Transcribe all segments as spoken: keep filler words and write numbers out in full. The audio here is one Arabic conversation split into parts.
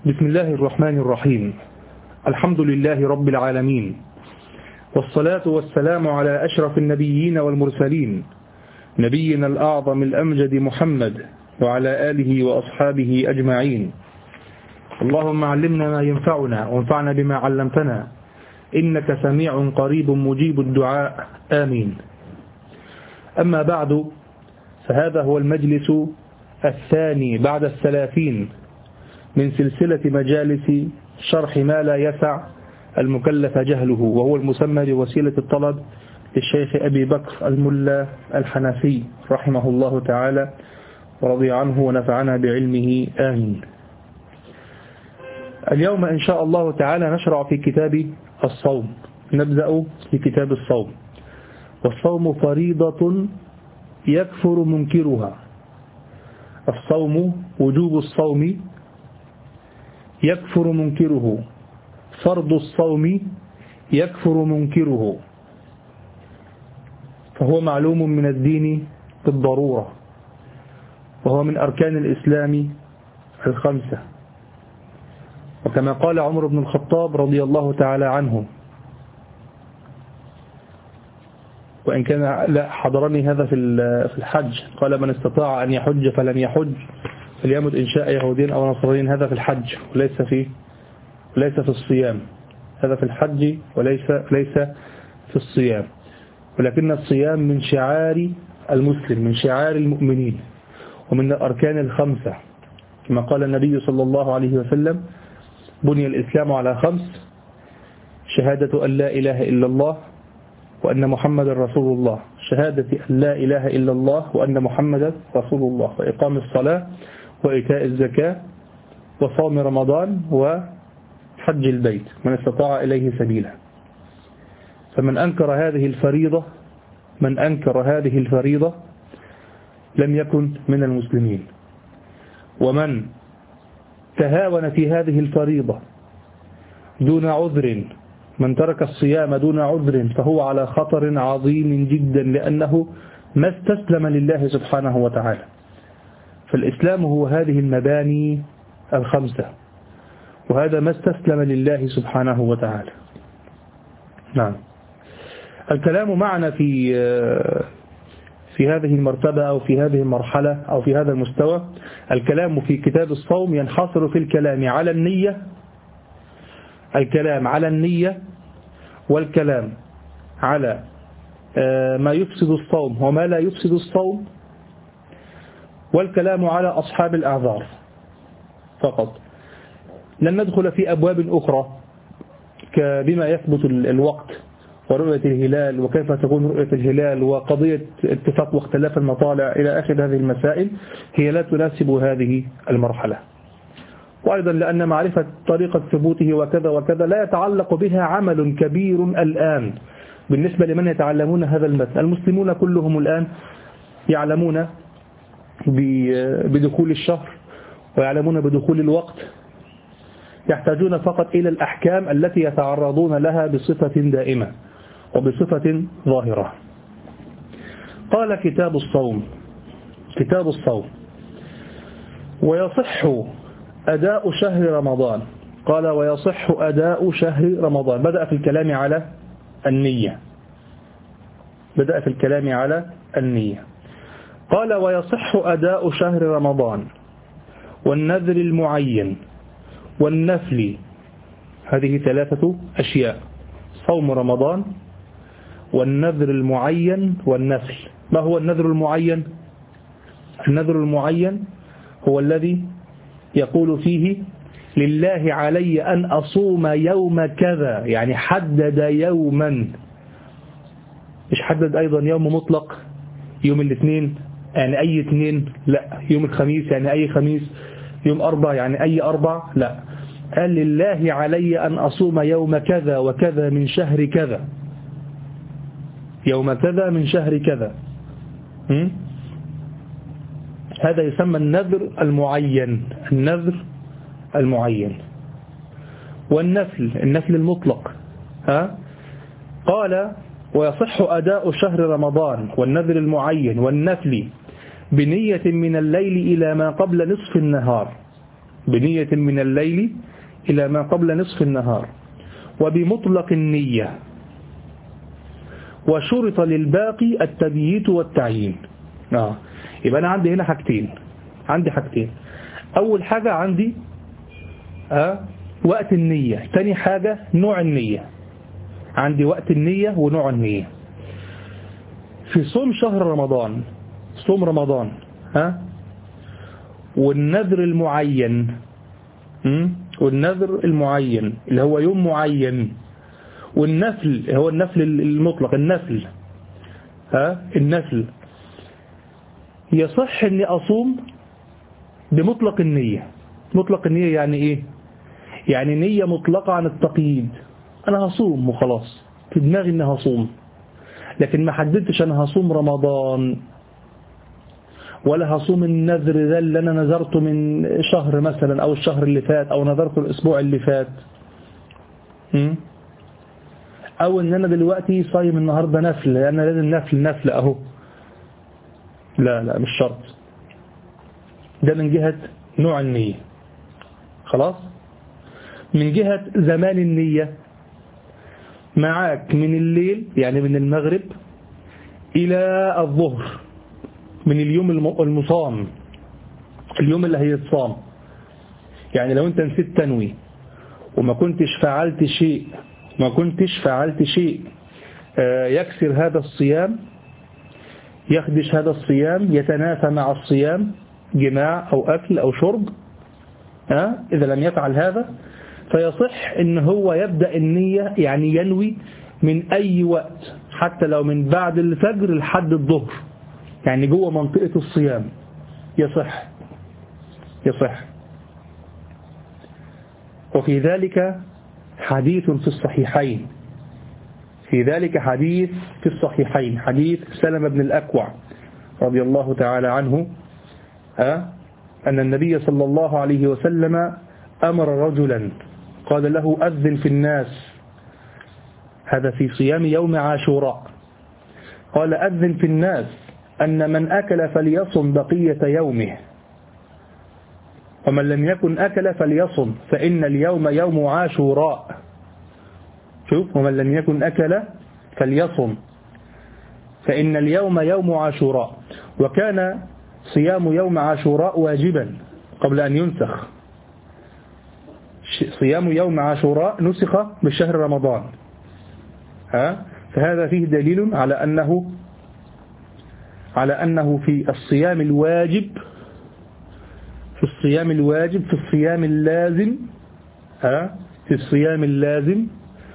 بسم الله الرحمن الرحيم. الحمد لله رب العالمين، والصلاة والسلام على أشرف النبيين والمرسلين، نبينا الأعظم الأمجد محمد وعلى آله وأصحابه أجمعين. اللهم علمنا ما ينفعنا وانفعنا بما علمتنا، إنك سميع قريب مجيب الدعاء، آمين. أما بعد، فهذا هو المجلس الثاني بعد الثلاثين من سلسلة مجالس شرح ما لا يسع المكلف جهله، وهو المسمى بوسيلة الطلب للشيخ أبي بكر الملا الحنفي رحمه الله تعالى ورضي عنه ونفعنا بعلمه، آمين. اليوم إن شاء الله تعالى نشرع في كتاب الصوم. نبدأ في كتاب الصوم. والصوم فريضة يكفر منكرها. الصوم وجوب الصوم يكفر منكره، فرض الصوم يكفر منكره، فهو معلوم من الدين بالضرورة، وهو من أركان الإسلام الخمسة. وكما قال عمر بن الخطاب رضي الله تعالى عنه، وإن كان لا حضرني هذا في الحج، قال: من استطاع أن يحج فلم يحج فليمت إن شاء يهودين أو نصرانيين. هذا في الحج وليس في ليس في الصيام. هذا في الحج وليس ليس في الصيام. ولكن الصيام من شعار المسلم، من شعار المؤمنين، ومن الأركان الخمسة، كما قال النبي صلى الله عليه وسلم: بني الإسلام على خمس: شهادة أن لا إله إلا الله وأن محمد رسول الله، شهادة أن لا إله إلا الله وأن محمد رسول الله، وإقام الصلاة وإيتاء الزكاة وصوم رمضان وحج البيت من استطاع إليه سبيلا. فمن أنكر هذه الفريضة من أنكر هذه الفريضة لم يكن من المسلمين. ومن تهاون في هذه الفريضة دون عذر، من ترك الصيام دون عذر، فهو على خطر عظيم جدا، لأنه ما استسلم لله سبحانه وتعالى. فالإسلام هو هذه المباني الخمسة، وهذا ما استسلم لله سبحانه وتعالى. نعم. الكلام معنا في في هذه المرتبة أو في هذه المرحلة أو في هذا المستوى، الكلام في كتاب الصوم ينحصر في الكلام على النية، الكلام على النية والكلام على ما يفسد الصوم وما لا يفسد الصوم، والكلام على أصحاب الأعذار فقط. لن ندخل في أبواب أخرى بما يثبت الوقت ورؤية الهلال وكيف تكون رؤية الهلال وقضية اتفاق واختلاف المطالع إلى آخر هذه المسائل، هي لا تناسب هذه المرحلة. وأيضا لأن معرفة طريقة ثبوته وكذا وكذا لا يتعلق بها عمل كبير الآن بالنسبة لمن يتعلمون هذا المثل. المسلمون كلهم الآن يعلمون بدخول الشهر ويعلمون بدخول الوقت، يحتاجون فقط إلى الأحكام التي يتعرضون لها بصفة دائمة وبصفة ظاهرة. قال: كتاب الصوم. كتاب الصوم. ويصح أداء شهر رمضان. قال: ويصح أداء شهر رمضان. بدأ في الكلام على النية بدأ في الكلام على النية قال: ويصح أداء شهر رمضان والنذر المعين والنفل. هذه ثلاثة أشياء: صوم رمضان والنذر المعين والنفل. ما هو النذر المعين؟ النذر المعين هو الذي يقول فيه: لله علي أن أصوم يوم كذا، يعني حدد يوما، مش حدد أيضا يوم مطلق، يوم الاثنين يعني أي اثنين، لا، يوم الخميس يعني أي خميس، يوم أربع يعني أي أربع، لا، قال: لله علي أن أصوم يوم كذا وكذا من شهر كذا، يوم كذا من شهر كذا. م? هذا يسمى النذر المعين، النذر المعين. والنفل، النفل المطلق. ها؟ قال: ويصح أداء شهر رمضان والنذر المعين والنفل بنية من الليل إلى ما قبل نصف النهار. بنية من الليل إلى ما قبل نصف النهار وبمطلق النية، وشرط للباقي التبييت والتعيين. آه. يبقى أنا عندي هنا حاجتين، عندي حاجتين. أول حاجة عندي آه وقت النية، تاني حاجة نوع النية. عندي وقت النية ونوع النية. في صوم شهر رمضان، صوم رمضان ها والنذر المعين، والنذر المعين اللي هو يوم معين، والنفل هو النفل المطلق، النفل ها النفل يصح اني اصوم بمطلق النية. مطلق النية يعني ايه؟ يعني نية مطلقة عن التقييد. انا هصوم وخلاص، في دماغي اني هصوم، لكن ما حددتش انا هصوم رمضان ولا هصوم النذر ذا اللي انا نذرته من شهر مثلا او الشهر اللي فات او نذرته الاسبوع اللي فات، او ان انا دلوقتي صايم النهارده نفل لان لازم نفل نفل اهو. لا لا مش شرط. ده من جهة نوع النية. خلاص. من جهة زمان النية، معاك من الليل يعني من المغرب إلى الظهر من اليوم المصام، اليوم اللي هيتصام. يعني لو انت نسيت تنوي وما كنتش فعلت شيء ما كنتش فعلت شيء يكسر هذا الصيام، يخدش هذا الصيام، يتنافى مع الصيام، جماع أو أكل أو شرب، ها إذا لم يفعل هذا فيصح إن هو يبدأ النية، يعني ينوي من أي وقت حتى لو من بعد الفجر لحد الظهر، يعني جوه منطقة الصيام يصح يصح. وفي ذلك حديث في الصحيحين، في ذلك حديث في الصحيحين حديث سلمة بن الأكوع رضي الله تعالى عنه أن النبي صلى الله عليه وسلم أمر رجلا قال له أذن في الناس، هذا في صيام يوم عاشوراء، قال أذن في الناس أن من أكل فليصم بقية يومه، ومن لم يكن أكل فليصم فإن اليوم يوم عاشوراء. شوف، ومن لم يكن أكل فليصم فإن اليوم يوم عاشوراء. وكان صيام يوم عاشوراء واجبا قبل أن ينسخ، صيام يوم عاشوراء نسخ بشهر رمضان، ها فهذا فيه دليل على أنه على أنه في الصيام الواجب في الصيام الواجب في الصيام اللازم ها في الصيام اللازم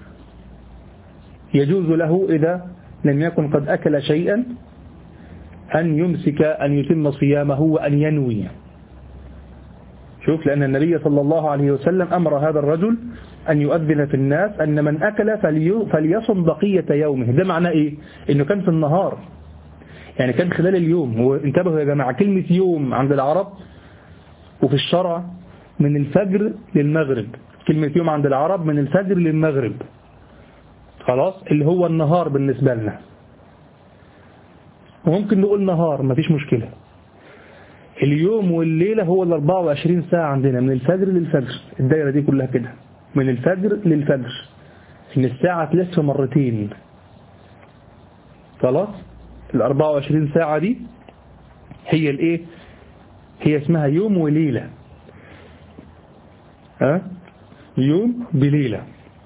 يجوز له إذا لم يكن قد أكل شيئا أن يمسك أن يتم صيامه وأن ينوي. شوف، لأن النبي صلى الله عليه وسلم أمر هذا الرجل أن يؤذن في الناس أن من أكل فليصم بقية يومه. ده معناه إيه؟ إنه كان في النهار، يعني كان خلال اليوم. وانتبهوا يا جماعة، كلمة يوم عند العرب وفي الشرع من الفجر للمغرب. كلمة يوم عند العرب من الفجر للمغرب، خلاص، اللي هو النهار بالنسبة لنا. وممكن نقول نهار مفيش مشكلة. اليوم والليلة هو ال أربعة وعشرين ساعة عندنا من الفجر للفجر، الدائرة دي كلها كده من الفجر للفجر، إن الساعة تلف مرتين. خلاص، ال أربعة وعشرين ساعة دي هي الايه؟ هي اسمها يوم وليلة، ها يوم بليلة.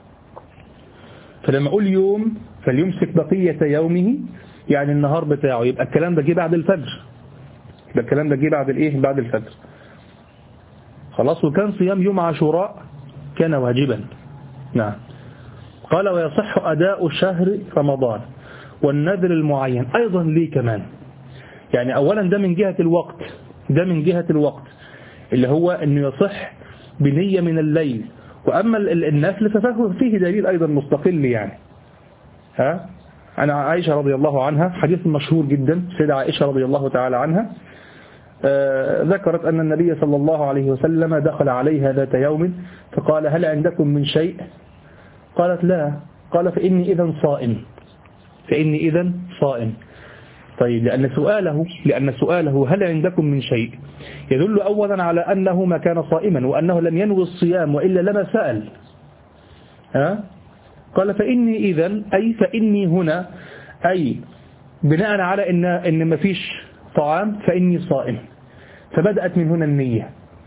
فلما أقول يوم فليمسك بقية يومه، يعني النهار بتاعه، يبقى الكلام ده جه بعد الفجر، يبقى الكلام ده جه بعد الايه؟ بعد الفجر. خلاص. وكان صيام يوم عاشوراء كان واجبا. نعم. قال ويصح أداء شهر رمضان والنذر المعين أيضا. ليه كمان؟ يعني أولا ده من جهة الوقت، ده من جهة الوقت اللي هو أنه يصح بنية من الليل. وأما النفل ففيه دليل أيضا مستقل، يعني ها أنا عائشة رضي الله عنها، حديث مشهور جدا، سيدة عائشة رضي الله تعالى عنها آه ذكرت أن النبي صلى الله عليه وسلم دخل عليها ذات يوم فقال هل عندكم من شيء؟ قالت لا. قال فإني إذن صائم، فإني إذن صائم. طيب لأن سؤاله لأن سؤاله هل عندكم من شيء يدل أولا على أنه ما كان صائما وأنه لم ينوي الصيام وإلا لما سأل. ها؟ قال فإني إذن أي فإني هنا أي بناء على إن إن ما فيش طعام فإني صائم. فبدأت من هنا النية.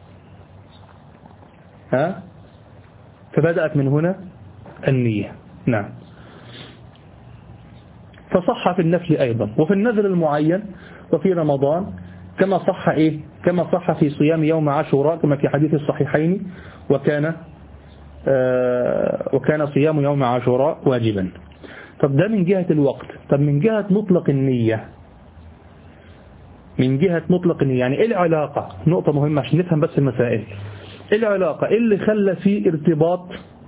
ها؟ فبدأت من هنا النية. نعم. فصح في النفل أيضا وفي النذر المعين وفي رمضان كما صح إيه كما صح في صيام يوم عاشوراء كما في حديث الصحيحين وكان آه وكان صيام يوم عاشوراء واجبا. طب ده من جهة الوقت. طب من جهة مطلق النية من جهة مطلق النية يعني إيه العلاقة؟ نقطة مهمة عشان نفهم بس المسائل. إيه العلاقة؟ إيه اللي خلى فيه ارتباط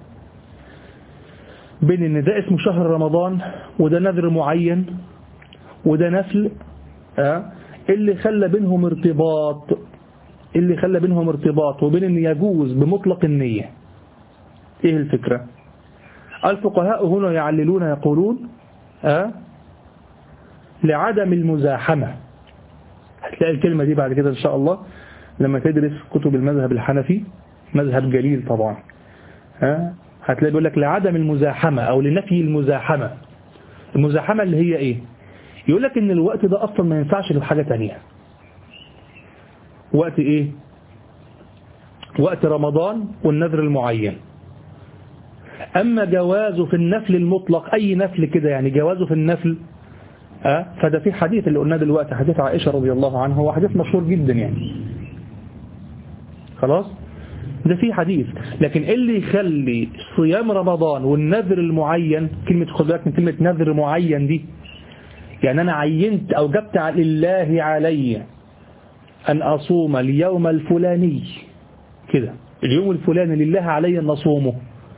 بين ان ده اسمه شهر رمضان وده نذر معين وده نفل؟ اه اللي خلى بينهم ارتباط اللي خلى بينهم ارتباط وبين ان يجوز بمطلق النية. ايه الفكرة؟ الفقهاء هنا يعللون يقولون اه لعدم المزاحمة. هتلاقي الكلمة دي بعد كده ان شاء الله لما تدرس كتب المذهب الحنفي، مذهب جليل طبعا. اه هتلاقي بيقول لك لعدم المزاحمة أو لنفي المزاحمة. المزاحمة اللي هي إيه؟ يقول لك إن الوقت ده أصلا ما ينفعش لحاجة تانية. وقت إيه؟ وقت رمضان والنذر المعين. أما جوازه في النفل المطلق أي نفل كده يعني جوازه في النفل أه؟ فده في حديث اللي قلناه دلوقتي حديث عائشة رضي الله عنها هو حديث مشهور جدا يعني. خلاص؟ ده في حديث. لكن اللي يخلي صيام رمضان والنذر المعين كلمة خد بالك من كلمة نذر معين دي يعني أنا عينت أو جبت لله علي أن أصوم اليوم الفلاني كده اليوم الفلاني لله علي أن أصومه.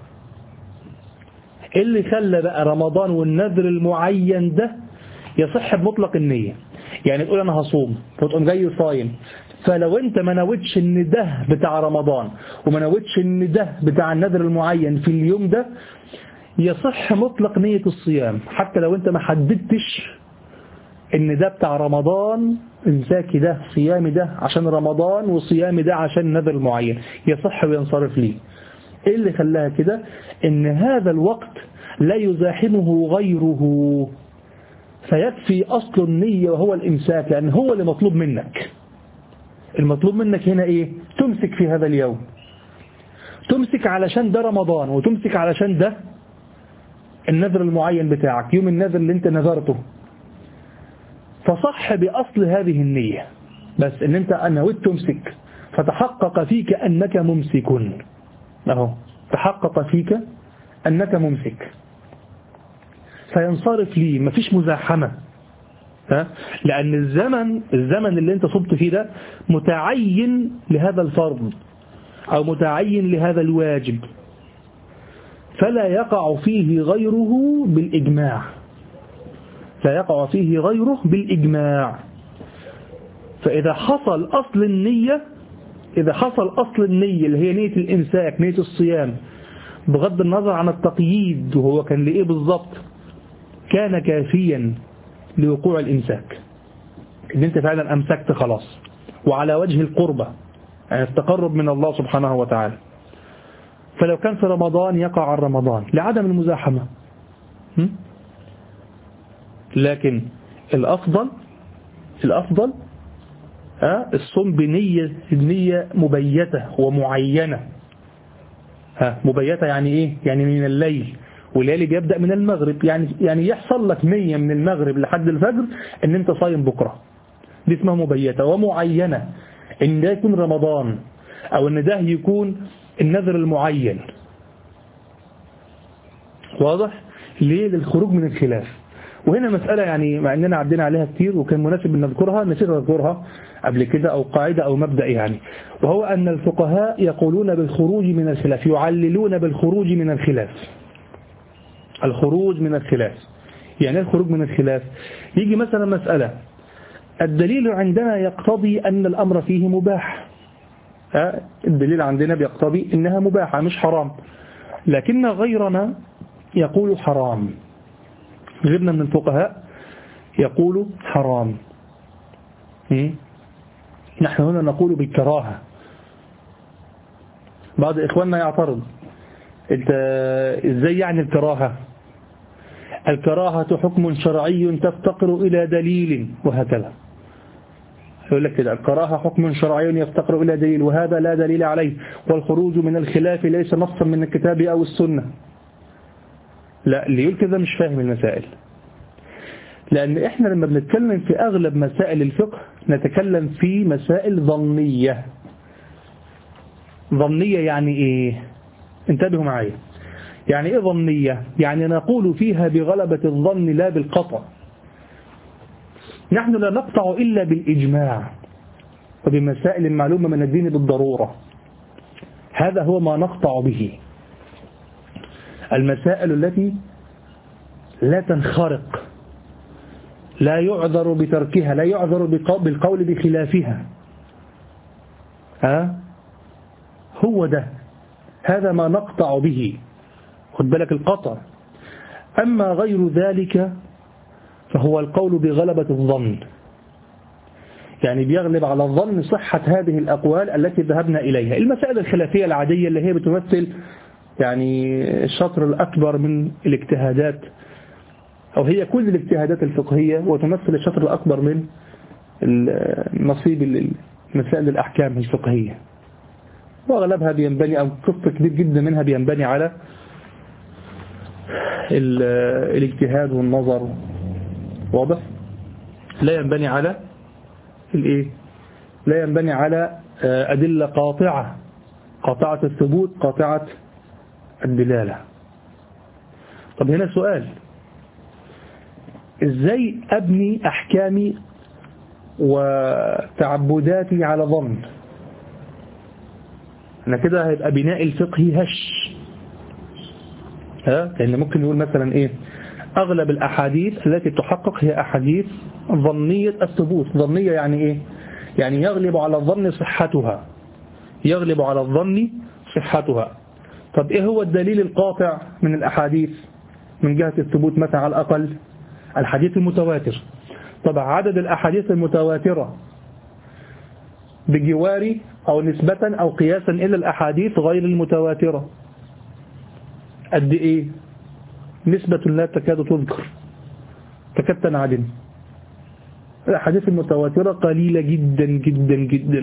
اللي خلى بقى رمضان والنذر المعين ده يصح بمطلق النية. يعني تقول أنا هصوم فتقوم جاي صايم فلو انت ما نويتش ان ده بتاع رمضان وما نويتش ان ده بتاع النذر المعين في اليوم ده يصح مطلق نية الصيام حتى لو انت ما حددتش ان ده بتاع رمضان امساكي ده صيامي ده عشان رمضان وصيامي ده عشان النذر المعين يصح وينصرف ليه. ايه اللي خلاها كده؟ ان هذا الوقت لا يزاحمه غيره فيكفي اصل النية وهو الامساك لان هو اللي مطلوب منك. المطلوب منك هنا ايه؟ تمسك في هذا اليوم. تمسك علشان ده رمضان وتمسك علشان ده النذر المعين بتاعك يوم النذر اللي انت نذرته. فصح بأصل هذه النية بس ان انت نويت تمسك فتحقق فيك انك ممسك. اهو تحقق فيك انك ممسك فينصرف لي مفيش مزاحمة. ها؟ لأن الزمن الزمن اللي انت صبت فيه ده متعين لهذا الفرض أو متعين لهذا الواجب فلا يقع فيه غيره بالإجماع. لا يقع فيه غيره بالإجماع. فإذا حصل أصل النية إذا حصل أصل النية اللي هي نية الإمساك نية الصيام بغض النظر عن التقييد وهو كان لإيه بالضبط كان كافيا لوقوع الإمساك. إن أنت فعلا أمسكت خلاص وعلى وجه القربة يعني التقرب من الله سبحانه وتعالى. فلو كان في رمضان يقع عن رمضان لعدم المزاحمة. لكن الأفضل الأفضل الصوم بنية نية مبيتة ومعينة. ها مبيتة يعني إيه؟ يعني من الليل والليل بيبدأ من المغرب يعني يعني يحصل لك نية من المغرب لحد الفجر ان انت صايم بكرة. دي اسمها مبيتة ومعينة ان ده يكون رمضان او ان ده يكون النذر المعين. واضح؟ ليه؟ للخروج من الخلاف. وهنا مسألة يعني مع اننا عدينا عليها كتير وكان مناسب ان نذكرها نسيت نذكرها قبل كده او قاعدة او مبدأ يعني وهو ان الفقهاء يقولون بالخروج من الخلاف يعللون بالخروج من الخلاف. الخروج من الخلاف يعني الخروج من الخلاف يجي مثلا مسألة الدليل عندنا يقتضي أن الأمر فيه مباح. الدليل عندنا بيقتضي إنها مباحة مش حرام لكن غيرنا يقول حرام. غيرنا من الفقهاء يقول حرام. نحن هنا نقول بالكراهة. بعض إخواننا يعترض، انت ازاي يعني الكراهة؟ الكراهة حكم شرعي تفتقر إلى دليل، وهكذا يقول لك كده الكراهة حكم شرعي يفتقر إلى دليل وهذا لا دليل عليه، والخروج من الخلاف ليس نصا من الكتاب أو السنة. لا، اللي يقول كده مش فاهم المسائل، لأن إحنا لما بنتكلم في أغلب مسائل الفقه نتكلم في مسائل ظنية. ظنية يعني إيه؟ انتبهوا معايا. يعني إيه ظنية؟ يعني نقول فيها بغلبة الظن لا بالقطع. نحن لا نقطع إلا بالإجماع وبمسائل معلومة من الدين بالضرورة. هذا هو ما نقطع به. المسائل التي لا تنخرق، لا يعذر بتركها، لا يعذر بالقول بخلافها، ها هو ده، هذا ما نقطع به. خد بالك القطع. أما غير ذلك فهو القول بغلبة الظن، يعني بيغلب على الظن صحة هذه الأقوال التي ذهبنا إليها. المسائل الخلافية العادية اللي هي بتمثل يعني الشطر الأكبر من الاجتهادات، أو هي كل الاجتهادات الفقهية، وتمثل الشطر الأكبر من نصيب مسائل الأحكام الفقهية، وأغلبها بينبني أو قسط كبير جدا منها بينبني على الاجتهاد والنظر، واضح؟ لا ينبني على الايه؟ لا ينبني على أدلة قاطعة، قاطعة الثبوت، قاطعة الدلالة. طب هنا سؤال، ازاي أبني أحكامي وتعبداتي على ظن؟ أنا كده هيبقى بناء الفقه هش، ها؟ لأن ممكن نقول مثلا إيه؟ أغلب الأحاديث التي تحقق هي أحاديث ظنية الثبوت. ظنية يعني إيه؟ يعني يغلب على الظن صحتها، يغلب على الظن صحتها. طب إيه هو الدليل القاطع من الأحاديث من جهة الثبوت؟ مثلا على الأقل الحديث المتواتر. طبعا عدد الأحاديث المتواترة بجوار أو نسبة أو قياسا إلى الأحاديث غير المتواترة قد إيه؟ نسبة لا تكاد تذكر، تكاد تنعدم. الأحاديث المتواترة قليلة جدا جدا جدا.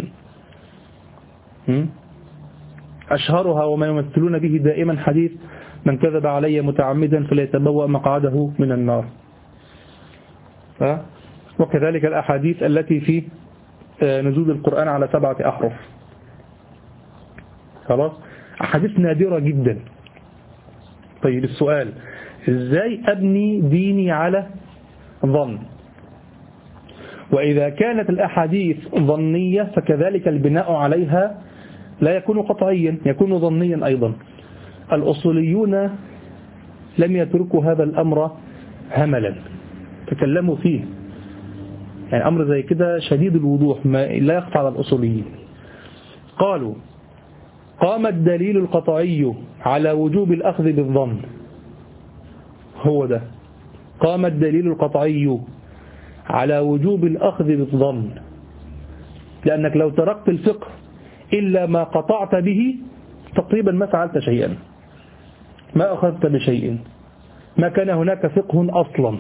أشهرها وما يمثلون به دائما حديث من كذب علي متعمدا فليتبوأ مقعده من النار. وكذلك الأحاديث التي في نزول القرآن على سبعة أحرف. خلاص، أحاديث نادرة جدا. طيب السؤال، إزاي أبني ديني على ظن؟ وإذا كانت الأحاديث ظنية فكذلك البناء عليها لا يكون قطعيا، يكون ظنيا أيضا. الأصوليون لم يتركوا هذا الأمر هملا، تكلموا فيه، يعني أمر زي كده شديد الوضوح ما لا يخفى على الأصوليين. قالوا قام الدليل القطعي على وجوب الأخذ بالظن. هو ده، قام الدليل القطعي على وجوب الأخذ بالظن، لأنك لو تركت الفقه إلا ما قطعت به تقريبا ما فعلت شيئا، ما أخذت بشيء، ما كان هناك فقه أصلا.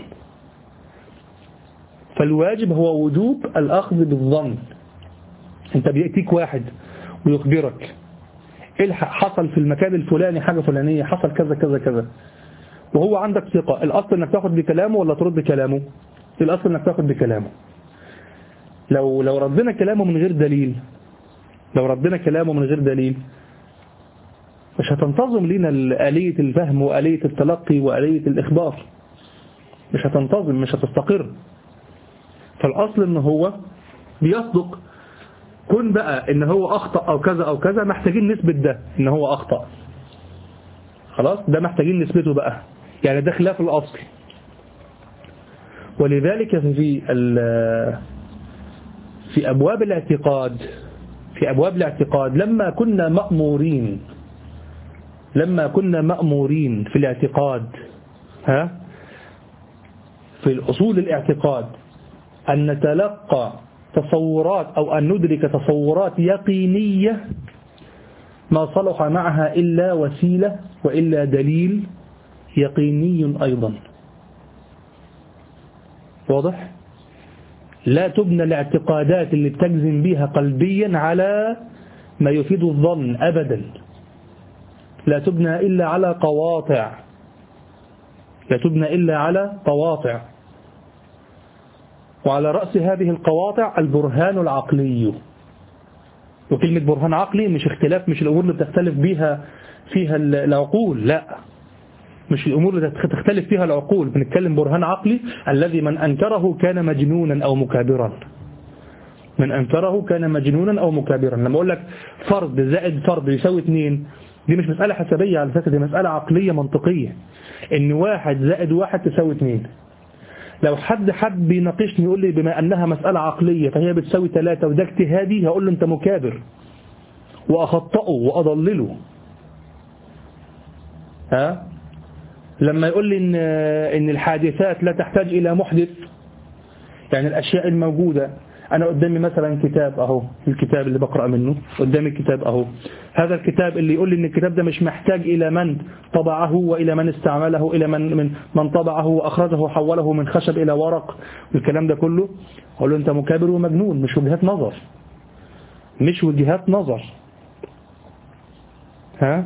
فالواجب هو وجوب الأخذ بالظن. أنت بيأتيك واحد ويخبرك الحق حصل في المكان الفلاني حاجة فلانية، حصل كذا كذا كذا، وهو عندك ثقة، الأصل أنك تأخذ بكلامه ولا ترد بكلامه؟ الأصل أنك تأخذ بكلامه. لو لو ردنا كلامه من غير دليل، لو ردنا كلامه من غير دليل مش هتنتظم لنا آلية الفهم وآلية التلقي وآلية الإخبار، مش هتنتظم، مش هتستقر. فالأصل أنه هو بيصدق. كن بقى ان هو اخطأ او كذا او كذا، محتاجين نثبت ده ان هو اخطأ، خلاص ده محتاجين نثبته بقى، يعني ده خلاف الاصل. ولذلك في في ابواب الاعتقاد في ابواب الاعتقاد لما كنا مأمورين لما كنا مأمورين في الاعتقاد ها في الأصول الاعتقاد أن نتلقى تصورات أو أن ندرك تصورات يقينية ما صلح معها إلا وسيلة وإلا دليل يقيني أيضا. واضح؟ لا تبنى الاعتقادات اللي بتجزم بها قلبيا على ما يفيد الظن أبدا، لا تبنى إلا على قواطع، لا تبنى إلا على قواطع، وعلى رأس هذه القواطع البرهان العقلي. وكلمة برهان عقلي مش اختلاف، مش الأمور اللي بتختلف بها فيها العقول، لا، مش الأمور اللي تختلف فيها العقول. بنتكلم برهان عقلي الذي من أنكره كان مجنونا أو مكابرا، من أنكره كان مجنونا أو مكابرا. لما أقول لك فرد زائد فرد يساوي اثنين، دي مش مسألة حسابية على فكرة، دي مسألة عقلية منطقية، إن واحد زائد واحد تساوي اثنين. لو حد حد بيناقشني يقول لي بما أنها مسألة عقلية فهي بتساوي ثلاثة وده اجتهادي، هقول له أنت مكابر وأخطأه وأضلله. ها؟ لما يقول لي إن, إن الحادثات لا تحتاج إلى محدث، يعني الأشياء الموجودة، أنا قدامي مثلا كتاب أهو، الكتاب اللي بقرأ منه قدامي الكتاب أهو، هذا الكتاب اللي يقول لي إن الكتاب ده مش محتاج إلى من طبعه وإلى من استعمله، إلى من من, من طبعه وأخرجه وحوله من خشب إلى ورق والكلام ده كله، أقول له أنت مكابر ومجنون، مش وجهات نظر، مش وجهات نظر. ها؟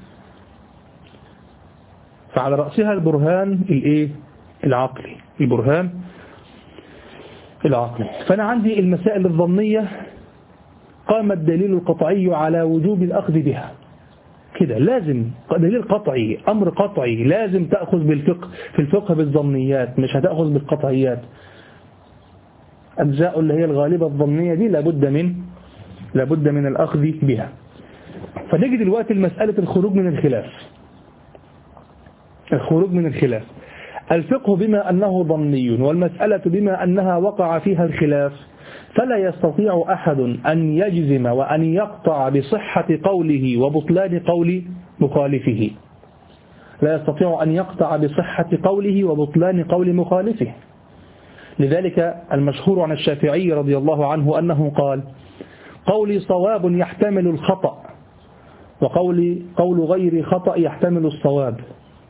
فعلى رأسها البرهان الإيه؟ العقلي، البرهان العقلي. فأنا عندي المسائل الظنية قام الدليل القطعي على وجوب الأخذ بها، كده لازم دليل قطعي، أمر قطعي، لازم تأخذ بالفقه، في الفقه بالظنيات، مش هتأخذ بالقطعيات. أجزاء اللي هي الغالبة الظنية دي لابد من لابد من الأخذ بها. فنجد دلوقتي المسألة الخروج من الخلاف، الخروج من الخلاف، الفقه بما أنه ظني والمسألة بما أنها وقع فيها الخلاف، فلا يستطيع أحد أن يجزم وأن يقطع بصحة قوله وبطلان قول مخالفه، لا يستطيع أن يقطع بصحة قوله وبطلان قول مخالفه. لذلك المشهور عن الشافعي رضي الله عنه أنه قال: قولي صواب يحتمل الخطأ، وقولي قول غير خطأ يحتمل الصواب.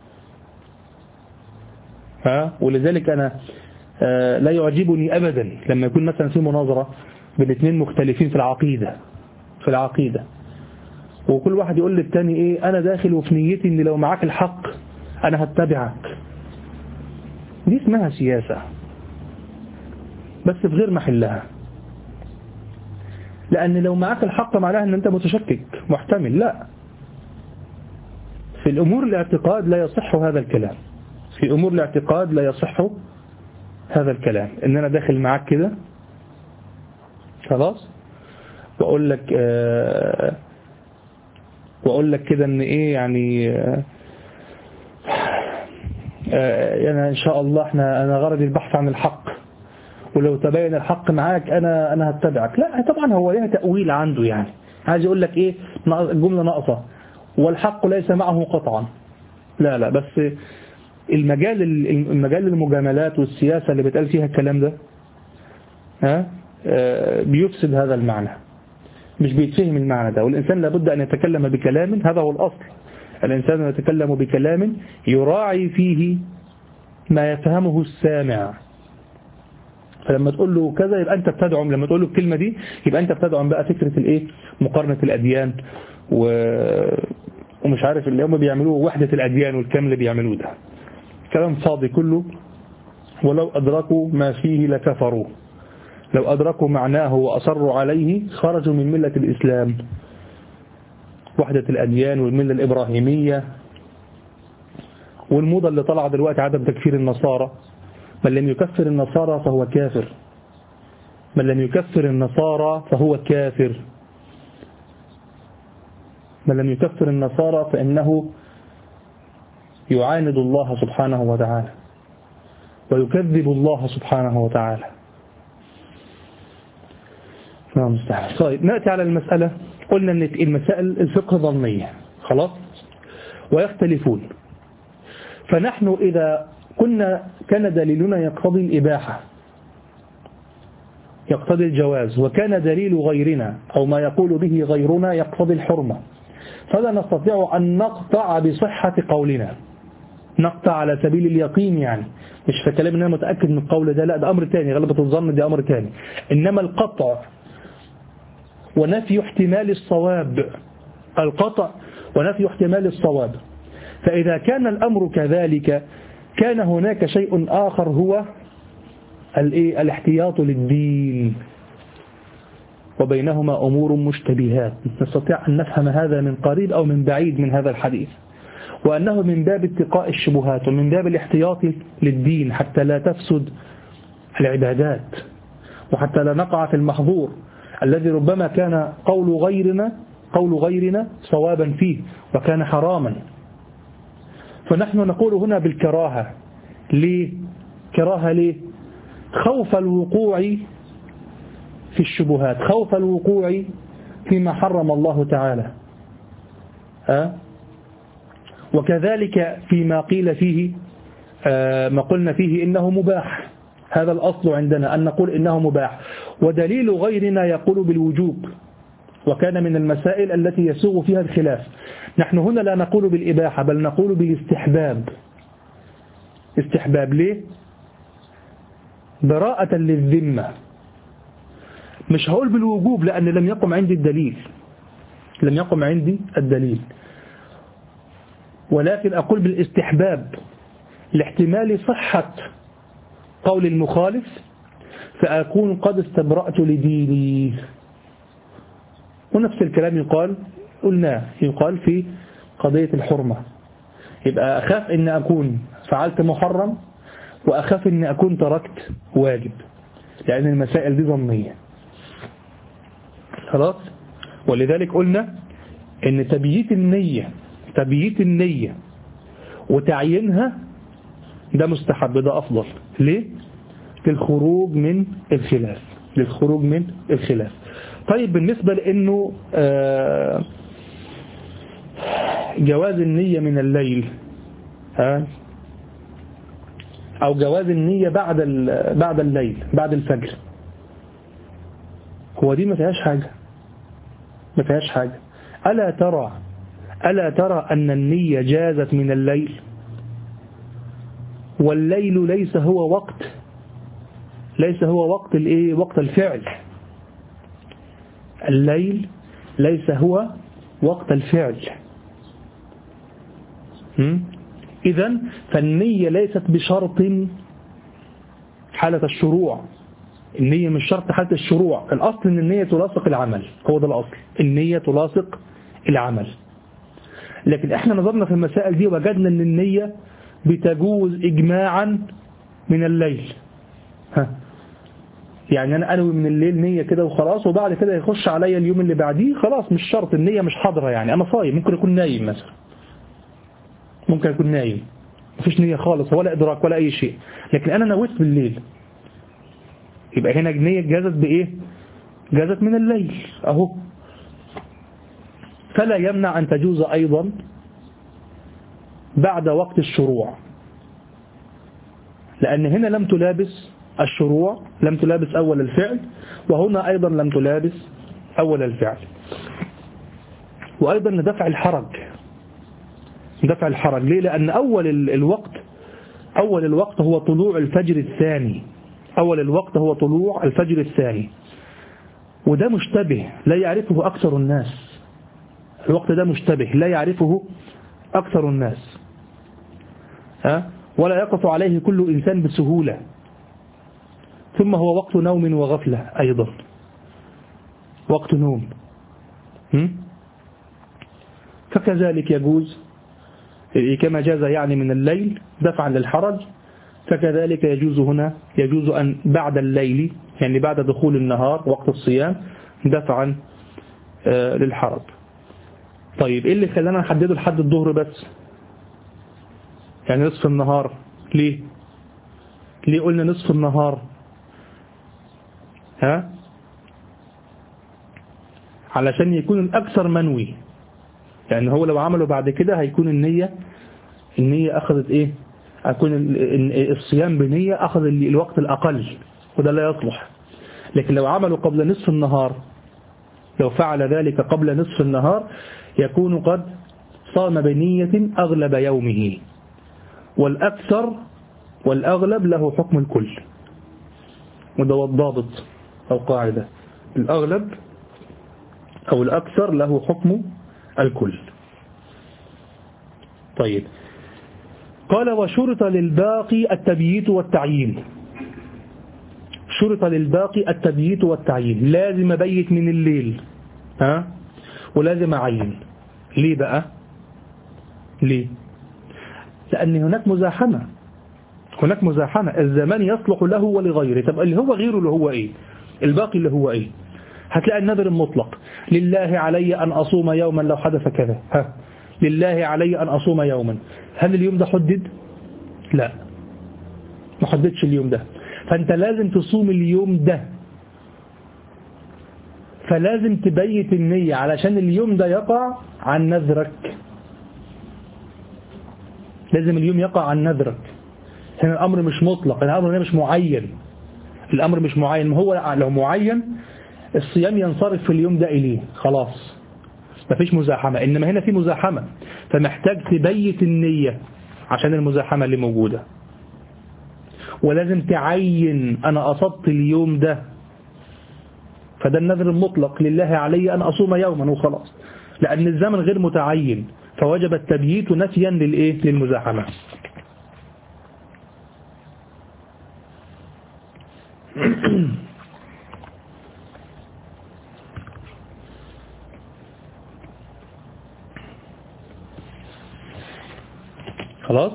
ها؟ ولذلك أنا آه لا يعجبني أبدا لما يكون مثلا في مناظرة بين اثنين مختلفين في العقيدة في العقيدة وكل واحد يقول للتاني إيه، أنا داخل وفي نيتي إن لو معاك الحق أنا هتبعك. دي اسمها سياسة بس في غير محلها، لأن لو معاك الحق معناها أن أنت متشكك محتمل. لا، في الأمور الاعتقاد لا يصح هذا الكلام، في أمور الاعتقاد لا يصح هذا الكلام، إن أنا داخل معاك كده خلاص وأقول لك آه وأقول لك كده إن إيه يعني آه آه أنا إن شاء الله إحنا أنا غرضي البحث عن الحق، ولو تبين الحق معاك أنا أنا هتبعك. لا طبعا هو ليها تأويل عنده، يعني عايز يقول لك إيه، الجملة ناقصة والحق ليس معه قطعا. لا لا بس المجال المجال المجاملات والسياسة اللي بتقال فيها الكلام ده ها بيفسد هذا المعنى، مش بيتفهم المعنى ده. والإنسان لابد أن يتكلم بكلام، هذا هو الأصل، الإنسان يتكلم بكلام يراعي فيه ما يفهمه السامع. فلما تقول له كذا يبقى أنت بتدعم، لما تقول له الكلمة دي يبقى أنت بتدعم بقى فكرة الإيه، مقارنة الأديان و... ومش عارف اللي هم بيعملوه وحدة الأديان والكلام اللي بيعملوه ده كلام فاضي كله. ولو أدركوا ما فيه لكفروا، لو أدركوا معناه وأصروا عليه خرجوا من ملة الإسلام، وحدة الأديان والملة الإبراهيمية والموضة اللي طلع دلوقتي عدم تكفير النصارى. من لم يكفر النصارى فهو كافر، من لم يكفر النصارى فهو كافر، من لم يكفر النصارى فإنه يعاند الله سبحانه وتعالى ويكذب الله سبحانه وتعالى. نعم مستحيل. طيب نأتي على المسألة. قلنا أن المسائل الفقه ظنية خلاص ويختلفون، فنحن إذا كنا كان دليلنا يقتضي الإباحة، يقتضي الجواز، وكان دليل غيرنا أو ما يقول به غيرنا يقتضي الحرمة، فلا نستطيع أن نقطع بصحة قولنا، نقطع على سبيل اليقين، يعني مش في كلام أنا متأكد من القول ده، لا ده أمر تاني، غلبة الظن دي أمر تاني، إنما القطع ونفي احتمال الصواب، القطع ونفي احتمال الصواب. فإذا كان الأمر كذلك كان هناك شيء آخر هو الاحتياط للدين، وبينهما أمور مشتبهات، نستطيع أن نفهم هذا من قريب أو من بعيد من هذا الحديث، وأنه من باب اتقاء الشبهات ومن باب الاحتياط للدين حتى لا تفسد العبادات، وحتى لا نقع في المحظور الذي ربما كان قول غيرنا قول غيرنا صوابا فيه وكان حراما. فنحن نقول هنا بالكراهة. ليه؟ كراهة ليه؟ خوف الوقوع في الشبهات، خوف الوقوع فيما حرم الله تعالى، أه؟ وكذلك فيما قيل فيه أه ما قلنا فيه إنه مباح، هذا الأصل عندنا أن نقول إنه مباح، ودليل غيرنا يقول بالوجوب، وكان من المسائل التي يسوغ فيها الخلاف. نحن هنا لا نقول بالإباحة بل نقول بالاستحباب. استحباب ليه؟ براءة للذمة. مش هقول بالوجوب لأن لم يقم عندي الدليل، لم يقم عندي الدليل، ولكن أقول بالاستحباب لاحتمال صحة قول المخالف، فأكون قد استبرأت لديني. ونفس الكلام يقال قلنا يقال في قضية الحرمة. يبقى أخاف أن أكون فعلت محرم وأخاف أن أكون تركت واجب، لأن المسائل دي ظنية. خلاص. ولذلك قلنا أن تبييت النية تبييت النية وتعيينها ده مستحب، ده أفضل. ليه؟ للخروج من الخلاف للخروج من الخلاف. طيب بالنسبة لأنه جواز النية من الليل أو جواز النية بعد بعد الليل بعد الفجر، هو دي ما فيهاش حاجة ما فيهاش حاجة ألا ترى ألا ترى أن النية جازت من الليل، والليل ليس هو وقت ليس هو وقت الايه وقت الفعل. الليل ليس هو وقت الفعل. إذن فالنية ليست بشرط حالة الشروع. النية مش شرط حالة الشروع. الأصل أن النية تلاصق العمل، هو ده الأصل، النية تلاصق العمل. لكن احنا نظرنا في المسائل دي وجدنا أن النية بتجوز إجماعا من الليل. ها يعني أنا أنوي من الليل نية كده وخلاص، وبعد كده يخش عليا اليوم اللي بعديه خلاص مش شرط، النية مش حاضرة. يعني أنا صايم، ممكن يكون نايم مثلا، ممكن يكون نايم مفيش نية خالص ولا إدراك ولا أي شيء، لكن أنا نويت بالليل، يبقى هنا النية جازت بإيه؟ جازت من الليل أهو. فلا يمنع أن تجوز أيضا بعد وقت الشروع، لأن هنا لم تلابس الشروع، لم تلابس أول الفعل، وهنا أيضا لم تلابس أول الفعل. وأيضا دفع الحرج دفع الحرج ليه؟ لأن أول الوقت أول الوقت هو طلوع الفجر الثاني أول الوقت هو طلوع الفجر الثاني، وده مشتبه لا يعرفه أكثر الناس. الوقت ده مشتبه لا يعرفه أكثر الناس، ها؟ ولا يقف عليه كل إنسان بسهولة. ثم هو وقت نوم وغفلة أيضا، وقت نوم. فكذلك يجوز كما جاز يعني من الليل دفعا للحرج، فكذلك يجوز هنا يجوز أن بعد الليل يعني بعد دخول النهار وقت الصيام دفعا للحرج. طيب إيه اللي خلانا نحدده لحد الظهر بس، يعني نصف النهار؟ ليه ليه قلنا نصف النهار؟ ها علشان يكون الأكثر منوي، يعني هو لو عمله بعد كده هيكون النية النية أخذت إيه أكون الصيام بنية أخذ الوقت الأقل، وده لا يصلح. لكن لو عملوا قبل نصف النهار، لو فعل ذلك قبل نصف النهار يكون قد صام بنية أغلب يومه، والأكثر والأغلب له حكم الكل، وده هو الضابط أو قاعدة، الأغلب أو الأكثر له حكم الكل. طيب، قال وشرط للباقي التبييت والتعيين. شرط للباقي التبييت والتعيين، لازم أبيت من الليل، ها، ولازم أعين. ليه بقى؟ ليه؟ لأن هناك مزاحمة، هناك مزاحمة، الزمان يصلح له ولغيره. طب اللي هو غيره اللي هو إيه؟ الباقي اللي هو إيه؟ هتلاقي النذر المطلق، لله علي أن أصوم يوما لو حدث كذا، ها، لله علي أن أصوم يوما. هل اليوم ده حدد؟ لا، ما حددش اليوم ده، فأنت لازم تصوم اليوم ده، فلازم تبيت النية علشان اليوم ده يقع عن نذرك، لازم اليوم يقع عن نذرك. هنا الأمر مش مطلق، الأمر مش معين، الأمر مش معين. هو لو معين الصيام ينصرف في اليوم ده إليه، خلاص مفيش مزاحمة. إنما هنا في مزاحمة، فمحتاج تبيت النية عشان المزاحمة اللي موجودة، ولازم تعين أنا أصبت اليوم ده، فده النذر المطلق، لله علي أن أصوم يوما وخلاص، لأن الزمن غير متعين، فوجب التبييت نفيا للإيه؟ للمزاحمة. خلاص،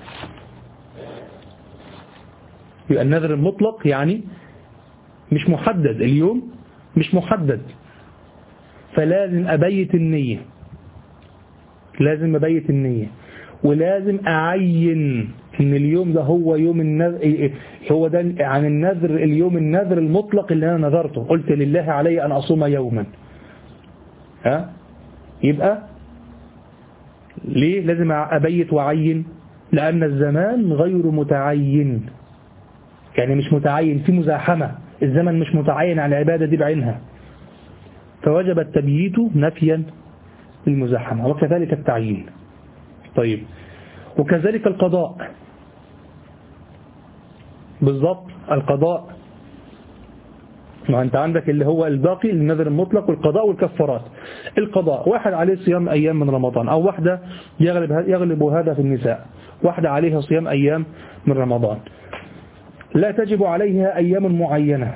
يبقى النذر المطلق يعني مش محدد، اليوم مش محدد، فلازم أبيت النية، لازم أبيت النية، ولازم أعين إن اليوم ده هو يوم النذر، هو ده عن النذر، اليوم النذر المطلق اللي أنا نذرته، قلت لله علي أن أصوم يوما، ها، يبقى ليه لازم أبيت وأعين؟ لأن الزمان غير متعين، يعني مش متعين، في مزاحمة، الزمن مش متعين على العبادة دي بعينها، فوجب التبييت نفيا للمزاحمة، وكذلك التعيين. طيب، وكذلك القضاء بالضبط، القضاء، ما أنت عندك اللي هو الباقي النذر المطلق والقضاء والكفارات. القضاء واحد عليه صيام أيام من رمضان، أو واحدة يغلب, يغلب هذا في النساء، واحدة عليها صيام أيام من رمضان، لا تجب عليها أيام معينة،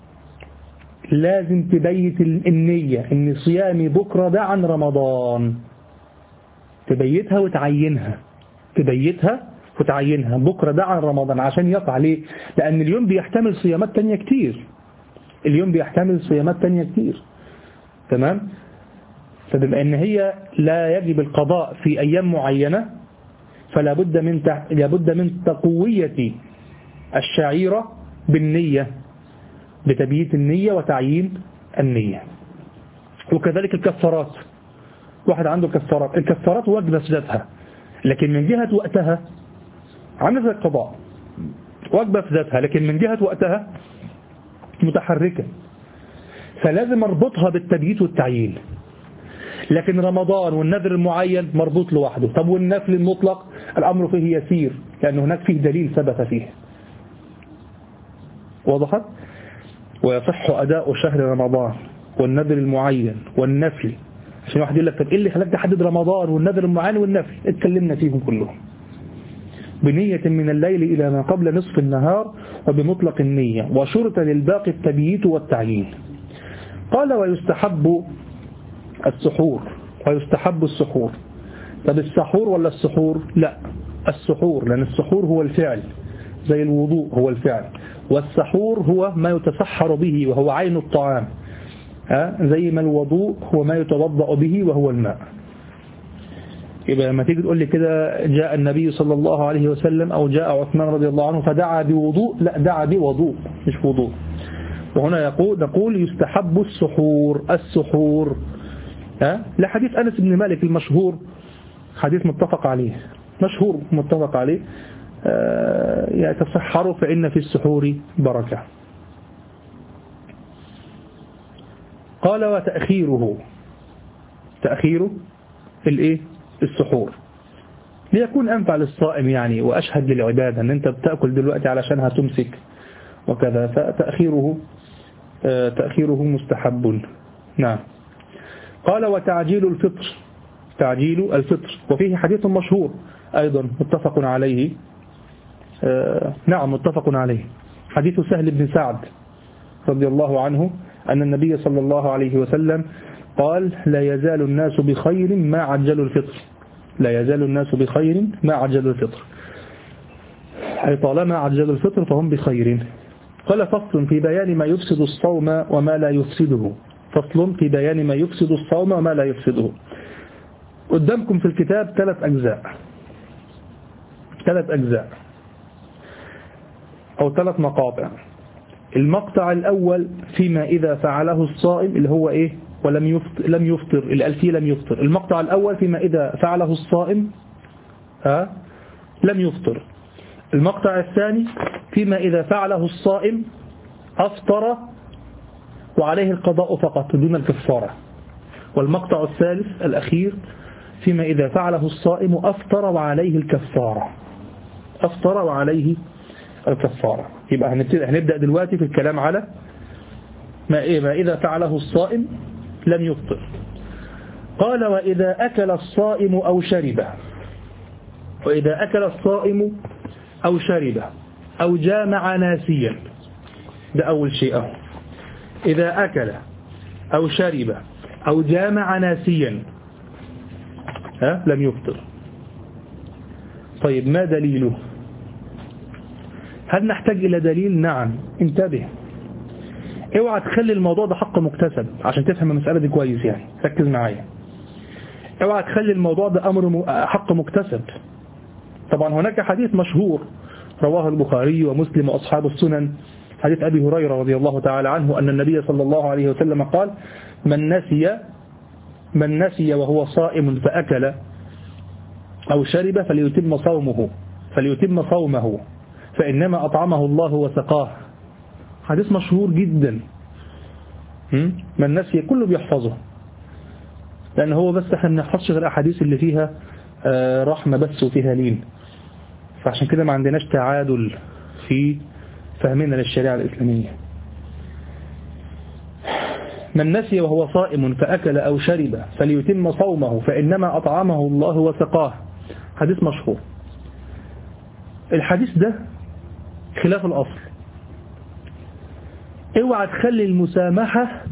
لازم تبيت النية إن صيامي بكرة ده عن رمضان، تبيتها وتعينها، تبيتها وتعينها بكرة ده عن رمضان عشان يقع. ليه؟ لأن اليوم بيحتمل صيامات تانية كتير، اليوم بيحتمل صيامات تانية كتير، تمام؟ فبما أن هي لا يجب القضاء في أيام معينة، فلا بد من لابد من تقوية الشعيرة بالنية، بتبييت النية وتعيين النية. وكذلك الكفارات، واحد عنده كفارات، الكفارات واجبة في ذاتها، لكن من جهة وقتها عامل زي القضاء، واجبة في ذاتها، لكن من جهة وقتها متحركة، فلازم اربطها بالتبييت والتعيين. لكن رمضان والنذر المعين مربوط لوحده. طب والنفل المطلق الأمر فيه يسير، لأن هناك فيه دليل ثبت فيه. وضحت؟ ويصح أداء شهر رمضان والنذر المعين والنفل، عشان واحد يقول لك طب إيه اللي خلاك تحدد رمضان والنذر المعين والنفل؟ اتكلمنا فيهم كلهم. بنية من الليل إلى ما قبل نصف النهار وبمطلق النية، وشرط للباقي التبييت والتعيين. قال ويستحب السحور، ويستحب السحور. طب السحور ولا السحور؟ لا، السحور، لأن السحور هو الفعل، زي الوضوء هو الفعل، والسحور هو ما يتسحر به وهو عين الطعام، ها؟ زي ما الوضوء هو ما يتوضأ به وهو الماء. يبقى لما تيجي تقول لي كده جاء النبي صلى الله عليه وسلم أو جاء عثمان رضي الله عنه فدعا بوضوء، لا، دعا بوضوء مش وضوء. وهنا يقول نقول يستحب السحور، السحور، ها؟ لحديث أنس بن مالك المشهور، حديث متفق عليه، مشهور متفق عليه، يتصحروا فإن في السحور بركة. قال وتأخيره، تأخيره الإيه؟ السحور، ليكون أنفع للصائم يعني وأشهد للعبادة، أن أنت بتأكل دلوقتي علشان هتمسك وكذا، فتأخيره تأخيره مستحب. نعم. قال وتعجيل الفطر، تعجيل الفطر، وفيه حديث مشهور أيضا متفق عليه، نعم متفق عليه، حديث سهل بن سعد رضي الله عنه أن النبي صلى الله عليه وسلم قال لا يزال الناس بخير ما عجلوا الفطر، لا يزال الناس بخير ما عجلوا الفطر، أي طالما عجلوا الفطر فهم بخير. قال فصل في بيان ما يفسد الصوم وما لا يفسده، فصل في بيان ما يفسد الصوم وما لا يفسده. قدامكم في الكتاب ثلاث أجزاء، ثلاث أجزاء أو ثلاث مقاطع. المقطع الأول فيما إذا فعله الصائم اللي هو إيه؟ ولم يفطر، لم يفطر اللي قال فيه لم يفطر. المقطع الأول فيما إذا فعله الصائم ها لم يفطر. المقطع الثاني فيما إذا فعله الصائم أفطر وعليه القضاء فقط دون الكفارة. والمقطع الثالث الأخير فيما إذا فعله الصائم أفطر وعليه الكفارة، أفطر وعليه الكفارة. يبقى هنبدأ دلوقتي في الكلام على ما إذا فعله الصائم لم يفطر. قال وإذا أكل الصائم أو شرب، وإذا أكل الصائم أو شرب أو جامع ناسيا، ده أول شيء أهو. إذا أكل أو شرب أو جامع ناسيا ها لم يفطر. طيب ما دليله؟ هل نحتاج إلى دليل؟ نعم. انتبه، اوعى تخلي الموضوع ده حق مكتسب عشان تفهم المسألة دي كويس، يعني ركز معايا. اوعى تخلي الموضوع ده أمر حق مكتسب. طبعا هناك حديث مشهور رواه البخاري ومسلم وأصحاب السنن، حديث أبي هريرة رضي الله تعالى عنه أن النبي صلى الله عليه وسلم قال من نسي من نسي وهو صائم فأكل أو شرب فليتم صومه فليتم صومه فإنما أطعمه الله وسقاه. حديث مشهور جدا، من نسي كله بيحفظه، لأن هو بس احنا ما بنحفظش غير الأحاديث اللي فيها رحمة بس وفيها لين، فعشان كده ما عندناش تعادل في فهمنا للشريعة الإسلامية. من نسي وهو صائم فأكل أو شرب فليتم صومه فإنما أطعمه الله وسقاه، حديث مشهور. الحديث ده خلاف الأصل. اوعى تخلي المسامحة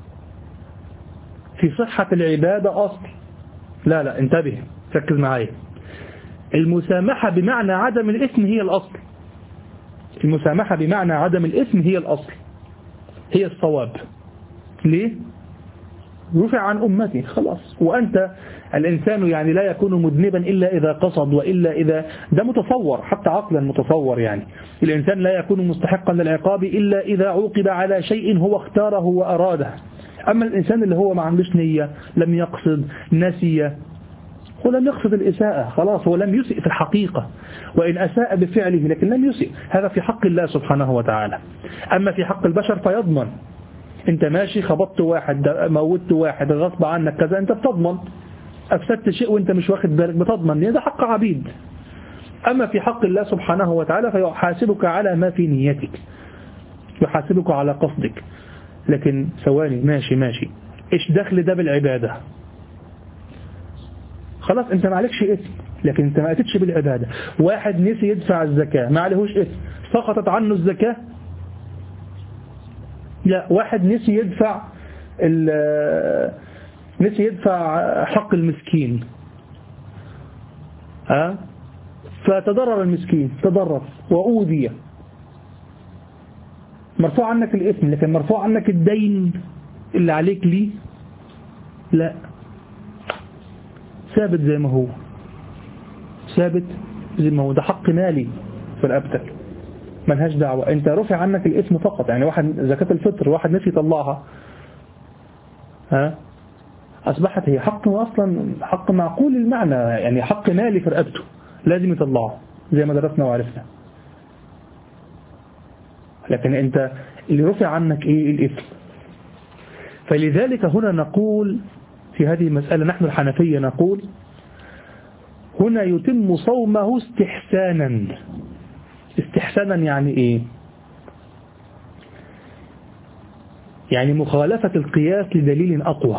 في صحة العبادة أصل، لا لا انتبه ركز معايا. المسامحة بمعنى عدم الإثم هي الأصل، المسامحة بمعنى عدم الإثم هي الأصل، هي الصواب. ليه؟ رفع عن أمتي خلاص. وأنت الإنسان يعني لا يكون مذنبا إلا إذا قصد، وإلا إذا ده متصور حتى عقلا متصور، يعني الإنسان لا يكون مستحقا للعقاب إلا إذا عوقب على شيء هو اختاره وأراده. أما الإنسان اللي هو ما عندوش نية، لم يقصد، نسي، هو لم يقصد الإساءة خلاص، هو لم يسئ في الحقيقة، وإن أساء بفعله لكن لم يسئ، هذا في حق الله سبحانه وتعالى. أما في حق البشر فيضمن. انت ماشي خبطت واحد، موتت واحد غصب عنك كذا، انت بتضمن. أفسدت شيء وانت مش واخد بالك بتضمن، ده حق عبيد. أما في حق الله سبحانه وتعالى فيحاسبك على ما في نيتك، يحاسبك على قصدك. لكن ثواني، ماشي ماشي ايش دخل ده بالعبادة؟ خلاص انت ما عليكش اسم، لكن انت ما اتتش بالعبادة. واحد نسي يدفع الزكاة ما عليهوش اسم، سقطت عنه الزكاة؟ لا. واحد نسي يدفع نسي يدفع حق المسكين، ها فتضرر المسكين، تضرر وأوذي، مرفوع عنك الإثم، لكن مرفوع عنك الدين اللي عليك ليه؟ لا، ثابت زي ما هو، ثابت زي ما هو، ده حق مالي في رقبتك ملهاش دعوة. انت رفع عنك الاسم فقط. يعني واحد زكاة الفطر واحد نسي يطلعها، ها أصبحت هي حق أصلا، حق معقول المعنى، يعني حق مالي في رقبته لازم يطلعه، زي ما درسنا وعرفنا. لكن أنت اللي رفع عنك إيه؟ الإثم. فلذلك هنا نقول في هذه المسألة نحن الحنفية نقول هنا يتم صومه استحسانا. استحسانا يعني إيه؟ يعني مخالفة القياس لدليل أقوى.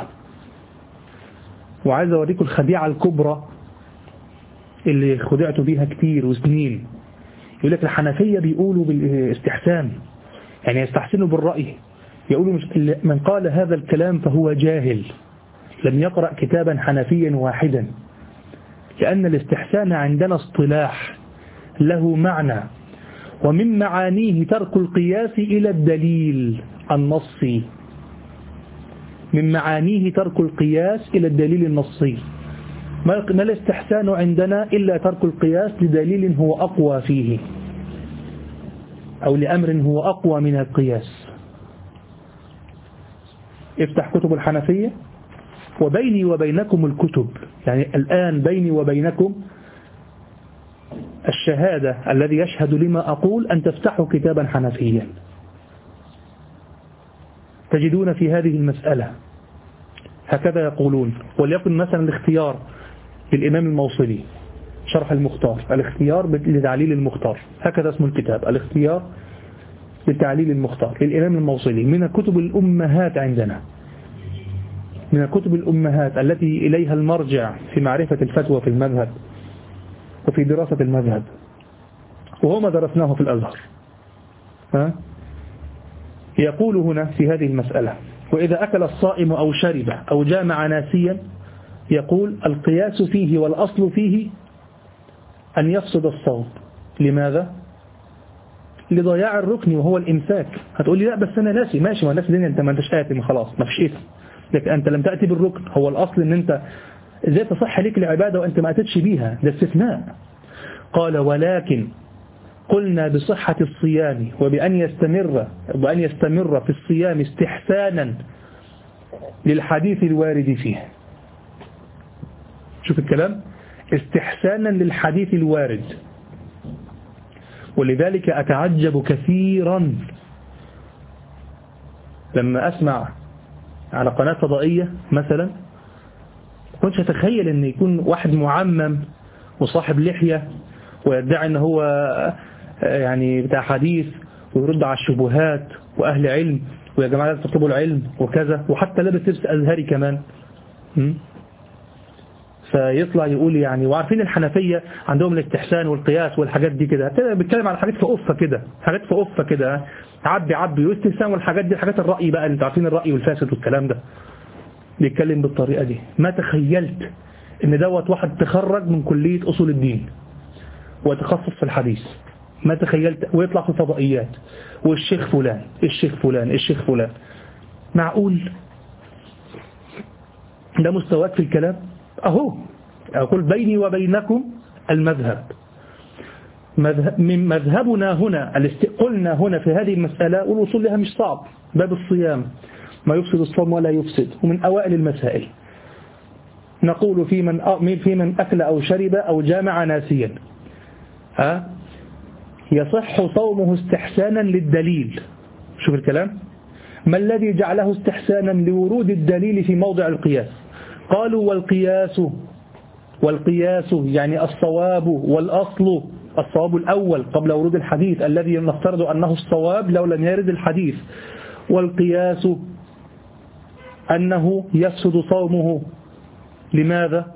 وعايز أوريكم الخديعة الكبرى اللي خدعتوا بيها كتير وسنين. يقول لك الحنفية بيقولوا بالاستحسان، يعني يستحسنوا بالرأي. يقولوا مش من قال هذا الكلام فهو جاهل لم يقرأ كتابا حنفيا واحدا، لأن الاستحسان عندنا اصطلاح له معنى، ومن معانيه ترك القياس إلى الدليل النصي. من معانيه ترك القياس إلى الدليل النصي. ما الاستحسان عندنا إلا ترك القياس لدليل هو أقوى فيه، أو لأمر هو أقوى من القياس. افتح كتب الحنفية، وبيني وبينكم الكتب، يعني الآن بيني وبينكم الشهادة الذي يشهد لما أقول أن تفتحوا كتابا حنفيا تجدون في هذه المسألة هكذا يقولون. وليكن مثلا الاختيار للإمام الموصلي شرح المختار، الاختيار لتعليل المختار، هكذا اسم الكتاب، الاختيار لتعليل المختار للإمام الموصلي، من الكتب الأمهات عندنا، من الكتب الأمهات التي إليها المرجع في معرفة الفتوى في المذهب وفي دراسة المذهب، وهو ما درسناه في الأزهر. ها؟ يقول هنا في هذه المسألة: وإذا أكل الصائم أو شرب أو جامع ناسيا، يقول القياس فيه والأصل فيه أن يفسد الصوم. لماذا؟ لضياع الركن وهو الإمساك. هتقول لي لا بس أنا ناسي. ماشي، ما ناسي دنيا، أنت ما أنتش آثم خلاص، ما فيش إثم، لكن أنت لم تأتي بالركن. هو الأصل أن أنت إزاي تصح لك العبادة وأنت ما أتتش بيها؟ ده استثناء. قال: ولكن قلنا بصحة الصيام وبأن يستمر وبأن يستمر في الصيام استحسانا للحديث الوارد فيه. شوف الكلام، استحسانا للحديث الوارد. ولذلك أتعجب كثيرا لما أسمع على قناة فضائية مثلا، كنتش أتخيل أن يكون واحد معمم وصاحب لحية ويدعي أنه هو يعني بتاع حديث ويرد على الشبهات وأهل علم، ويا جماعة لا تطلبوا العلم وكذا، وحتى لابس لبس أزهري كمان. م? فيطلع يقول يعني، وعارفين الحنفية عندهم الاستحسان والقياس والحاجات دي كده، بيتكلم على حاجات في قفة كده، حاجات في قفة كده، عبي عبي واستحسان والحاجات دي، حاجات الرأي بقى، انتوا عارفين الرأي والفاسد والكلام ده، بيتكلم بالطريقة دي. ما تخيلت ان دوت واحد تخرج من كلية أصول الدين وتخصص في الحديث، ما تخيلت، ويطلع في فضائيات والشيخ فلان الشيخ فلان الشيخ فلان. معقول ده مستواك في الكلام؟ أهو أقول بيني وبينكم المذهب، مذهب من مذهبنا هنا، قلنا هنا في هذه المسألة، والوصول لها مش صعب، باب الصيام ما يفسد الصوم ولا يفسد، ومن أوائل المسائل. نقول في من في من أكل أو شرب أو جامع ناسيا، ها يصح صومه استحسانا للدليل. شوف الكلام، ما الذي جعله استحسانا؟ لورود الدليل في موضع القياس. قالوا والقياس والقياس يعني الصواب والأصل، الصواب الأول قبل ورود الحديث الذي نفترض أنه الصواب لو لم يرد الحديث، والقياس أنه يفسد صومه. لماذا؟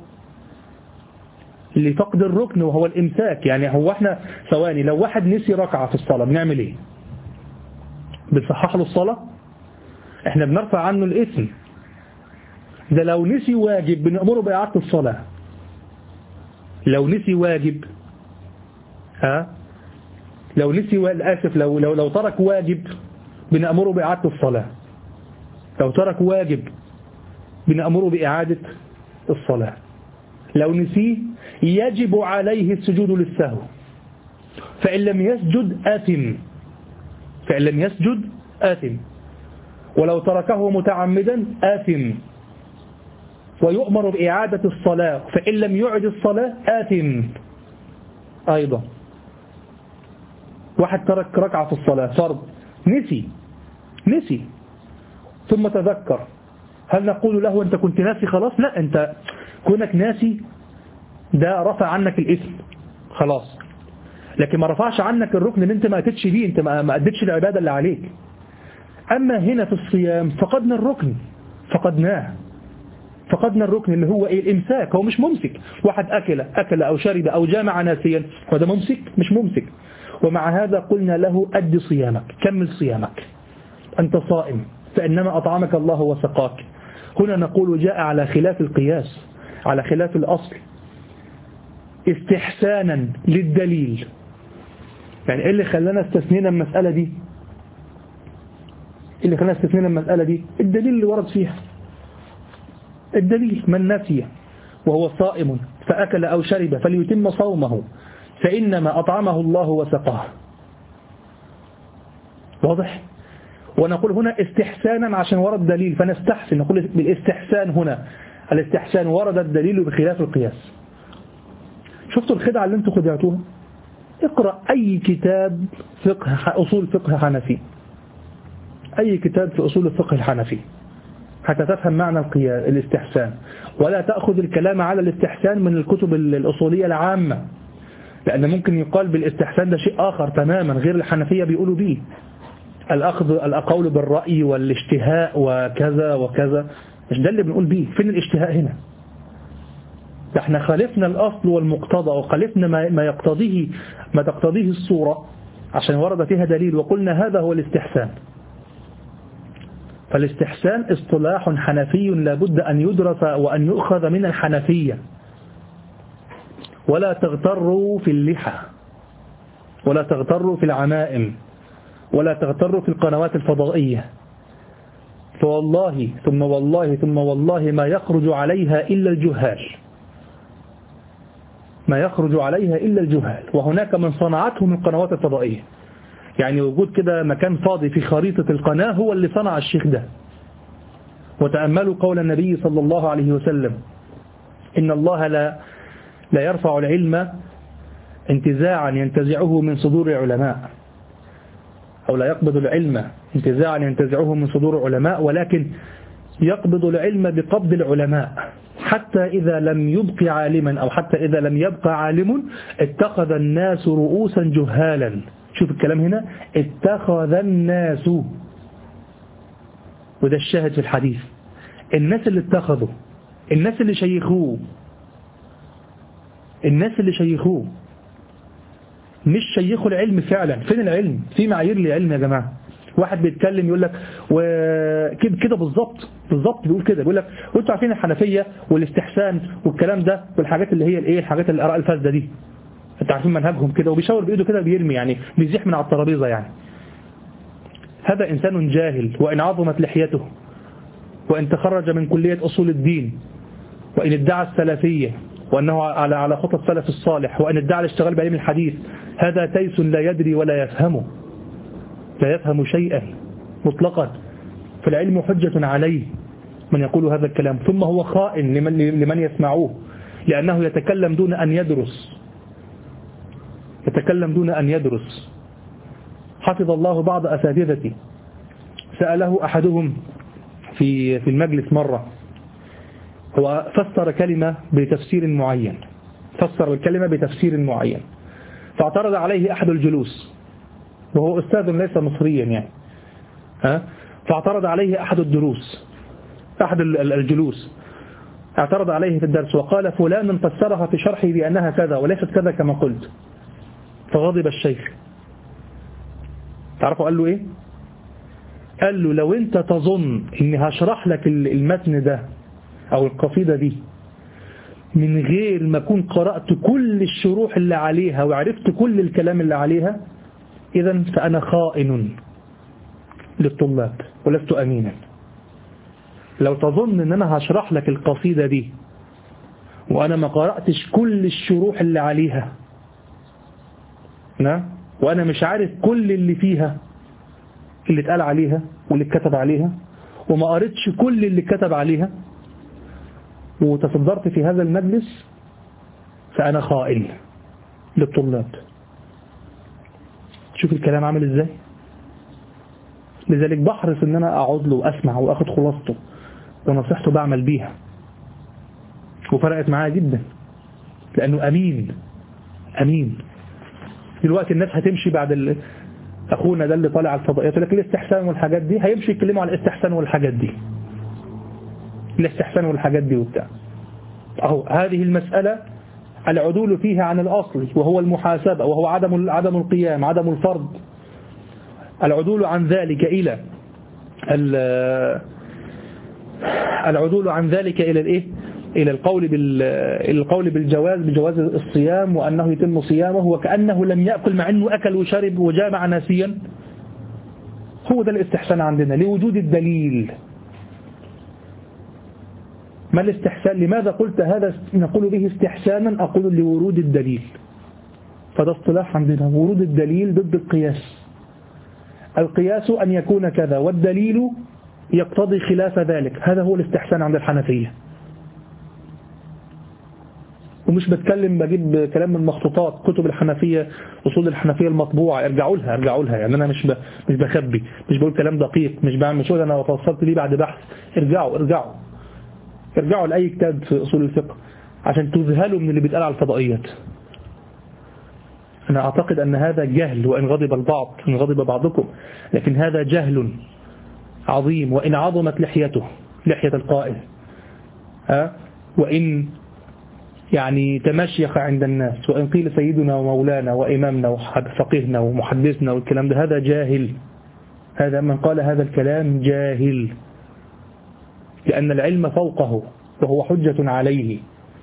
لفقد الركن وهو الإمساك. يعني هو احنا ثواني، لو واحد نسي ركعة في الصلاة بنعمل ايه؟ بنصحح له الصلاة؟ احنا بنرفع عنه الإثم. ده لو نسي واجب بنأمره بإعادة الصلاة. لو نسي واجب، ها لو نسي و... آسف لو لو لو ترك واجب بنأمره بإعادة الصلاة. لو ترك واجب بنأمره بإعادة الصلاة. لو نسيه يجب عليه السجود للسهو، فإن لم يسجد آثم، فإن لم يسجد آثم، ولو تركه متعمدا آثم، ويؤمر بإعادة الصلاة، فإن لم يعد الصلاة آثم أيضا. واحد ترك ركعة في الصلاة فرض، نسي نسي ثم تذكر، هل نقول له أنت كنت ناسي خلاص؟ لا، أنت كونك ناسي ده رفع عنك الإثم خلاص، لكن ما رفعش عنك الركن اللي أنت ما أتتش بيه، أنت ما أدتش العبادة اللي عليك. أما هنا في الصيام فقدنا الركن، فقدناه فقدنا الركن اللي هو إيه؟ الإمساك. هو مش ممسك، واحد أكل أكل أو شرب أو جامع ناسيا، وهذا ممسك؟ مش ممسك. ومع هذا قلنا له أد صيامك، كمل صيامك، أنت صائم فإنما أطعمك الله وسقاك. هنا نقول جاء على خلاف القياس، على خلاف الأصل، استحسانا للدليل. يعني إيه اللي خلانا استثنينا المسألة دي؟ اللي خلانا استثنينا المسألة دي الدليل اللي ورد فيها. الدليل: من نسي وهو صائم فأكل أو شرب فليتم صومه فإنما أطعمه الله وسقاه. واضح؟ ونقول هنا استحسانا عشان ورد دليل فنستحسن، نقول بالاستحسان هنا. الاستحسان ورد الدليل بخلاف القياس. شفتوا الخدعة اللي انتم خدعتوها؟ اقرأ أي كتاب فقه أصول فقه حنفي، أي كتاب في أصول الفقه الحنفي حتى تفهم معنى القياس الاستحسان، ولا تأخذ الكلام على الاستحسان من الكتب الأصولية العامة، لأن ممكن يقال بالاستحسان ده شيء آخر تماما غير الحنفية بيقولوا به، الأخذ القول بالرأي والاشتهاء وكذا وكذا. مش ده اللي بنقول به. فين الاشتهاء هنا؟ احنا خالفنا الأصل والمقتضى، وخالفنا ما ما يقتضيه ما تقتضيه الصورة عشان ورد فيها دليل، وقلنا هذا هو الاستحسان. فالاستحسان اصطلاح حنفي لابد أن يدرس وأن يؤخذ من الحنفية. ولا تغتروا في اللحى، ولا تغتروا في العمائم، ولا تغتروا في القنوات الفضائية، فوالله ثم والله ثم والله ما يخرج عليها إلا الجهال، ما يخرج عليها إلا الجهال. وهناك من صنعته من القنوات الفضائية، يعني وجود كده مكان فاضي في خريطة القناة هو اللي صنع الشيخ ده. وتأملوا قول النبي صلى الله عليه وسلم: إن الله لا لا يرفع العلم انتزاعا ينتزعه من صدور علماء، أو لا يقبض العلم انتزاعا ينتزعه من صدور علماء، ولكن يقبض العلم بقبض العلماء، حتى إذا لم يبق عالما أو حتى إذا لم يبقى عالم اتخذ الناس رؤوسا جهالا. شوف الكلام هنا، اتخذ الناس، وده الشاهد في الحديث. الناس اللي اتخذوا، الناس اللي شيخوه، الناس اللي شيخوه مش شيخوا العلم فعلا. فين العلم؟ في معايير للعلم يا جماعة. واحد بيتكلم يقول لك وكده كده بالظبط بالظبط بيقول كده، بيقول لك وانتوا عارفين الحنفية والاستحسان والكلام ده والحاجات اللي هي الايه الحاجات الآراء الفاسدة دي، انتوا عارفين منهجهم كده، وبيشاور بإيده كده بيرمي، يعني بيزيح من على الترابيزة. يعني هذا إنسان جاهل، وإن عظمت لحيته، وإن تخرج من كلية أصول الدين، وإن ادعى السلفية وأنه على على خطى السلف الصالح، وإن ادعى الاشتغال بعلم الحديث، هذا تيس لا يدري ولا يفهمه، لا يفهم شيئا مطلقا. فالعلم حجة عليه من يقول هذا الكلام، ثم هو خائن لمن, لمن يسمعوه، لأنه يتكلم دون أن يدرس، يتكلم دون أن يدرس. حفظ الله بعض أساتذتي، سأله أحدهم في في المجلس مرة، هو فسر كلمة بتفسير معين، فسر الكلمة بتفسير معين، فاعترض عليه أحد الجلوس، وهو أستاذ ليس مصريا يعني، ها فاعترض عليه أحد الدروس، أحد الجلوس اعترض عليه في الدرس وقال: فلان فسرها في شرحي بأنها كذا وليست كذا كما قلت. فغضب الشيخ. تعرفوا قال له إيه؟ قال له: لو أنت تظن إني هشرح لك المتن ده أو القصيدة دي من غير ما أكون قرأت كل الشروح اللي عليها وعرفت كل الكلام اللي عليها، إذن فأنا خائن للطلاب ولست أمينا. لو تظن إن أنا هشرح لك القصيدة دي وأنا ما قرأتش كل الشروح اللي عليها، نعم، وأنا مش عارف كل اللي فيها، اللي اتقال عليها واللي اتكتب عليها، وما قرأتش كل اللي اتكتب عليها، وتصدرت في هذا المجلس، فأنا خائن للطلاب. شوف الكلام عامل ازاي. لذلك بحرص ان انا اقعد له واسمع واخد خلاصته ونصيحته بعمل بيها، وفرقت معايا جدا لانه امين امين. دلوقتي الناس هتمشي بعد ال... اخونا ده اللي طالع على الفضائيات لكن الاستحسان والحاجات دي هيمشي يتكلموا على الاستحسان والحاجات دي الاستحسان والحاجات دي وبتاع. اهو هذه المسألة العدول فيها عن الأصل وهو المحاسبة وهو عدم عدم القيام عدم الفرض، العدول عن ذلك إلى العدول عن ذلك إلى الإيه؟ إلى القول بال القول بالجواز بجواز الصيام وأنه يتم صيامه وكأنه لم يأكل مع أنه أكل وشرب وجامع ناسيا. هو ده الاستحسان عندنا لوجود الدليل. ما الاستحسان؟ لماذا قلت هذا نقول به استحسانا؟ أقول لورود الدليل. فده اصطلاح عندنا، ورود الدليل ضد القياس. القياس أن يكون كذا والدليل يقتضي خلاف ذلك، هذا هو الاستحسان عند الحنفية. ومش بتكلم بجيب كلام من مخطوطات كتب الحنفية، أصول الحنفية المطبوعة، ارجعوا لها ارجعوا لها يعني أنا مش ب... مش بخبي، مش بقول كلام دقيق، مش بعمل شغل أنا وصلت ليه بعد بحث. ارجعوا ارجعوا ارجعوا لأي كتاب في أصول الفقه عشان تذهلوا من اللي بيتقال على الفضائيات. أنا أعتقد أن هذا جهل، وإن غضب البعض إن غضب بعضكم، لكن هذا جهل عظيم. وإن عظمت لحيته لحية القائل ها، وإن يعني تمشيخ عند الناس، وإن قيل سيدنا ومولانا وإمامنا وفقيهنا ومحدثنا والكلام ده، هذا جاهل. هذا من قال هذا الكلام جاهل، لأن العلم فوقه وهو حجة عليه.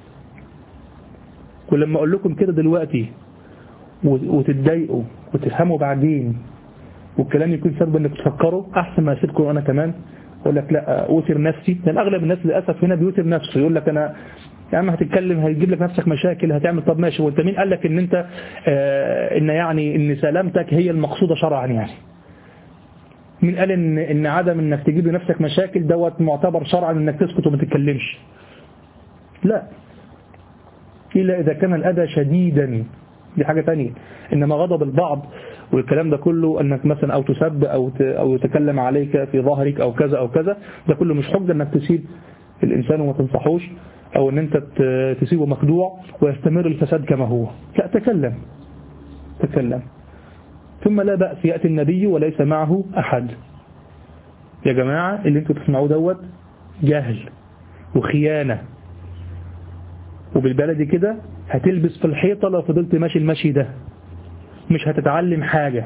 ولما أقول لكم كده دلوقتي وتتضايقوا وتفهموا بعدين والكلام يكون سبب انك تفكروا، احسن ما اسيبكم انا كمان اقول لك لا اوتر نفسي. لان اغلب الناس للاسف هنا بيوتر نفسه، يقول لك انا يا عم هتتكلم هيجيب لك نفسك مشاكل هتعمل. طب ماشي، وانت مين قال لك ان انت آه ان يعني ان سلامتك هي المقصوده شرعا؟ يعني مين قال ان ان عدم انك تجيب لنفسك مشاكل دوت معتبر شرعا انك تسكت وما تتكلمش؟ لا، الا اذا كان الاذى شديدا، دي حاجة تانية. إنما غضب البعض والكلام ده كله أنك مثلا أو تسب أو أو يتكلم عليك في ظهرك أو كذا أو كذا، ده كله مش حجة أنك تسيب الإنسان وما تنصحوش، أو أن أنت تسيبه مخدوع ويستمر الفساد كما هو. لا، تكلم تكلم. ثم لا بأس يأتي النبي وليس معه أحد. يا جماعة اللي أنتوا تسمعوه دوت جهل وخيانة، وبالبلدي كده هتلبس في الحيطة لو فضلت ماشي المشي ده، مش هتتعلم حاجة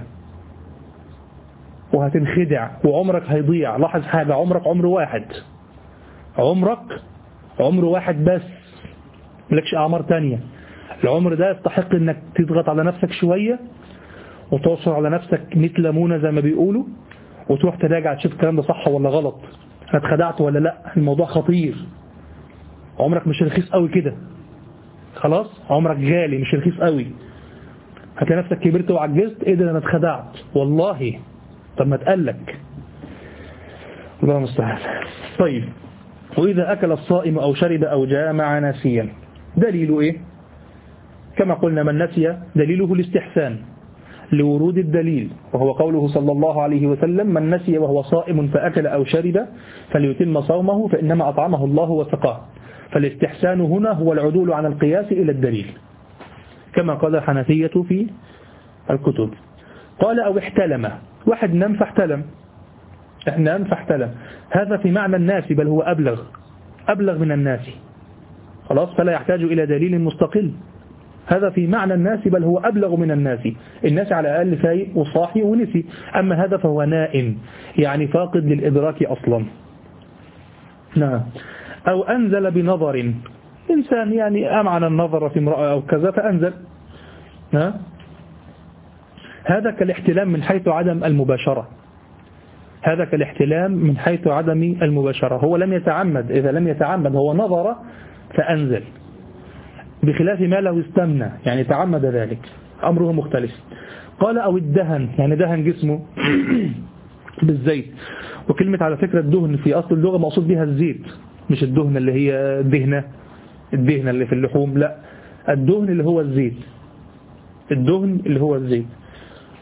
وهتنخدع وعمرك هيضيع. لاحظ حاجة، عمرك عمر واحد، عمرك عمر واحد بس، ملكش أعمار تانية. العمر ده يستحق انك تضغط على نفسك شوية وتوصل على نفسك مية ليمونة زي ما بيقولوا، وتروح تراجع تشوف الكلام ده صح ولا غلط، انا اتخدعت ولا لا. الموضوع خطير، عمرك مش رخيص قوي كده، خلاص عمرك غالي مش رخيص قوي. هتلاقي نفسك كبرت وعجزت، ايه ده انا اتخدعت والله. طب ما تقلك، الله المستعان. طيب، وإذا أكل الصائم أو شرب أو جامع ناسيا، دليله إيه؟ كما قلنا من نسي دليله الاستحسان لورود الدليل، وهو قوله صلى الله عليه وسلم من نسي وهو صائم فأكل أو شرب فليتم صومه فإنما أطعمه الله وسقاه. فالاستحسان هنا هو العدول عن القياس إلى الدليل كما قال الحنفية في الكتب. قال أو احتلم، واحد نام فاحتلم، نام فاحتلم، هذا في معنى الناس، بل هو أبلغ أبلغ من الناس، خلاص فلا يحتاج إلى دليل مستقل. هذا في معنى الناس بل هو أبلغ من الناس. الناس على الأقل فايق وصاحي ونسي، أما هذا فهو نائم يعني فاقد للإدراك أصلا. نعم. أو أنزل بنظر، إنسان يعني أمعن النظر في امرأة أو كذا فأنزل، ها؟ هذا كالاحتلام من حيث عدم المباشرة، هذا كالاحتلام من حيث عدم المباشرة. هو لم يتعمد، إذا لم يتعمد هو نظر فأنزل، بخلاف ما لو استمنى يعني تعمد ذلك، أمره مختلف. قال أو الدهن، يعني دهن جسمه بالزيت. وكلمة على فكرة الدهن في أصل اللغة مقصود بها الزيت، مش الدهن اللي هي دهنة الدهنة اللي في اللحوم، لا، الدهن اللي هو الزيت، الدهن اللي هو الزيت.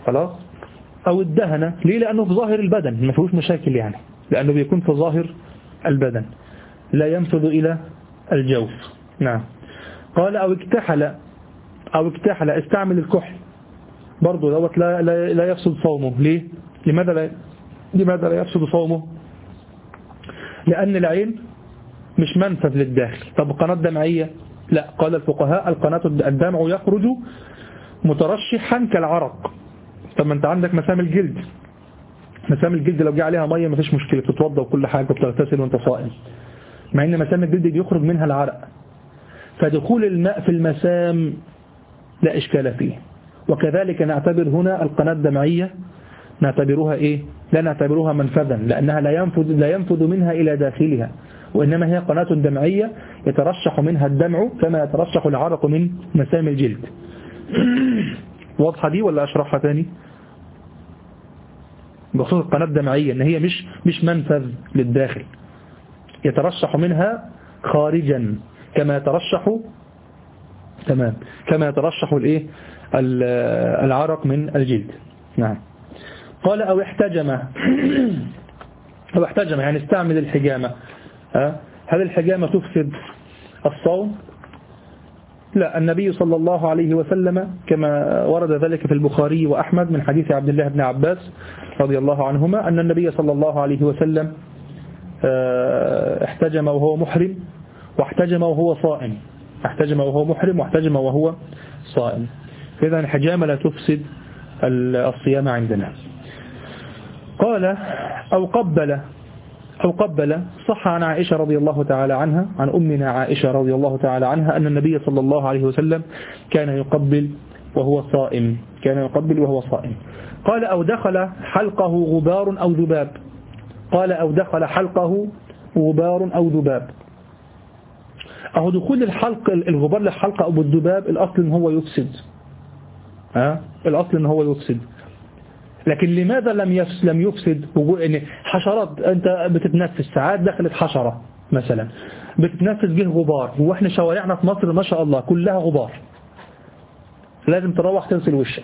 خلاص، أو الدهن. ليه؟ لأنه في ظاهر البدن ما فيهوش مشاكل يعني، لأنه بيكون في ظاهر البدن لا ينفذ إلى الجوف. نعم. قال أو اكتحل، أو اكتحل استعمل الكحل برضو دوت لا, لا, لا يفسد صومه. ليه؟ لماذا لا, لماذا لا يفسد صومه؟ لأن العين مش منفذ للداخل. طب قناة دمعية؟ لا، قال الفقهاء القناة الدمع يخرج مترشحا كالعرق. طب ما انت عندك مسام الجلد، مسام الجلد لو جه عليها مية ما فيش مشكلة، بتتوضى وكل حاجة وبتغتسل وانت صائم، مع ان مسام الجلد بيخرج منها العرق. فدخول الماء في المسام لا إشكال فيه. وكذلك نعتبر هنا القناة الدمعية نعتبرها إيه؟ لا نعتبرها منفذا، لأنها لا ينفذ, لا ينفذ منها إلى داخلها، وإنما هي قناة دمعية يترشح منها الدمع كما يترشح العرق من مسام الجلد. واضحة دي ولا أشرحها تاني؟ بخصوص القناة الدمعية إن هي مش مش منفذ للداخل، يترشح منها خارجا كما يترشح تمام كما يترشح الايه العرق من الجلد. نعم. قال أو احتجم، أو احتجم يعني استعمل الحجامة. هل الحجامة تفسد الصوم؟ لا، النبي صلى الله عليه وسلم كما ورد ذلك في البخاري وأحمد من حديث عبد الله بن عباس رضي الله عنهما أن النبي صلى الله عليه وسلم احتجم وهو محرم واحتجم وهو صائم، احتجم وهو محرم واحتجم وهو صائم. فإذا الحجامة لا تفسد الصيام عندنا. قال أو قبل، أو قبل صح عن عائشة رضي الله تعالى عنها، عن أمنا عائشة رضي الله تعالى عنها أن النبي صلى الله عليه وسلم كان يقبل وهو صائم، كان يقبل وهو صائم. قال أو دخل حلقه غبار أو ذباب، قال أو دخل حلقه غبار أو ذباب. أهو دخول الحلق الغبار للحلقة أو الذباب الأصل إن هو يفسد، ها الأصل إن هو يفسد. لكن لماذا لم لم يفسد؟ إن حشرات أنت بتتنفس ساعات دخلت حشرة مثلا بتتنفس به غبار، وإحنا شوارعنا في مصر ما شاء الله كلها غبار، لازم تروح تغسل وشك.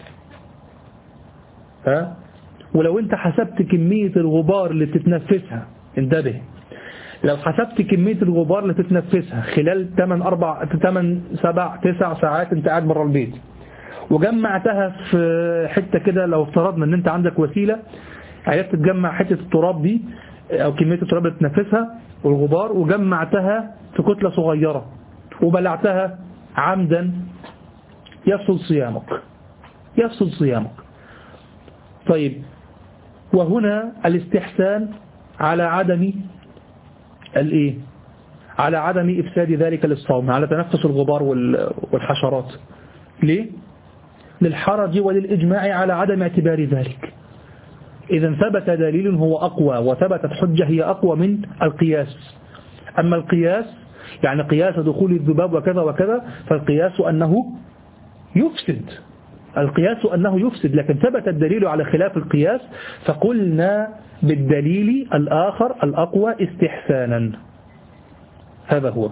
ها ولو أنت حسبت كمية الغبار اللي بتتنفسها، انتبه، لو حسبت كمية الغبار اللي تتنفسها خلال ثمانية أربعة ثمانية سبعة تسعة ساعات انت قاعد بره البيت، وجمعتها في حتة كده، لو افترضنا ان انت عندك وسيلة عرفت تجمع حتة التراب دي او كمية التراب اللي تتنفسها والغبار، وجمعتها في كتلة صغيرة وبلعتها عمدا، يفسد صيامك، يفسد صيامك. طيب، وهنا الاستحسان على عدم الايه على عدم إفساد ذلك للصوم، على تنفس الغبار والحشرات. ليه؟ للحرج وللإجماع على عدم اعتبار ذلك. إذا ثبت دليل هو أقوى وثبتت حجة هي أقوى من القياس. أما القياس يعني قياس دخول الذباب وكذا وكذا، فالقياس أنه يفسد، القياس أنه يفسد، لكن ثبت الدليل على خلاف القياس فقلنا بالدليل الآخر الأقوى استحسانا. هذا هو.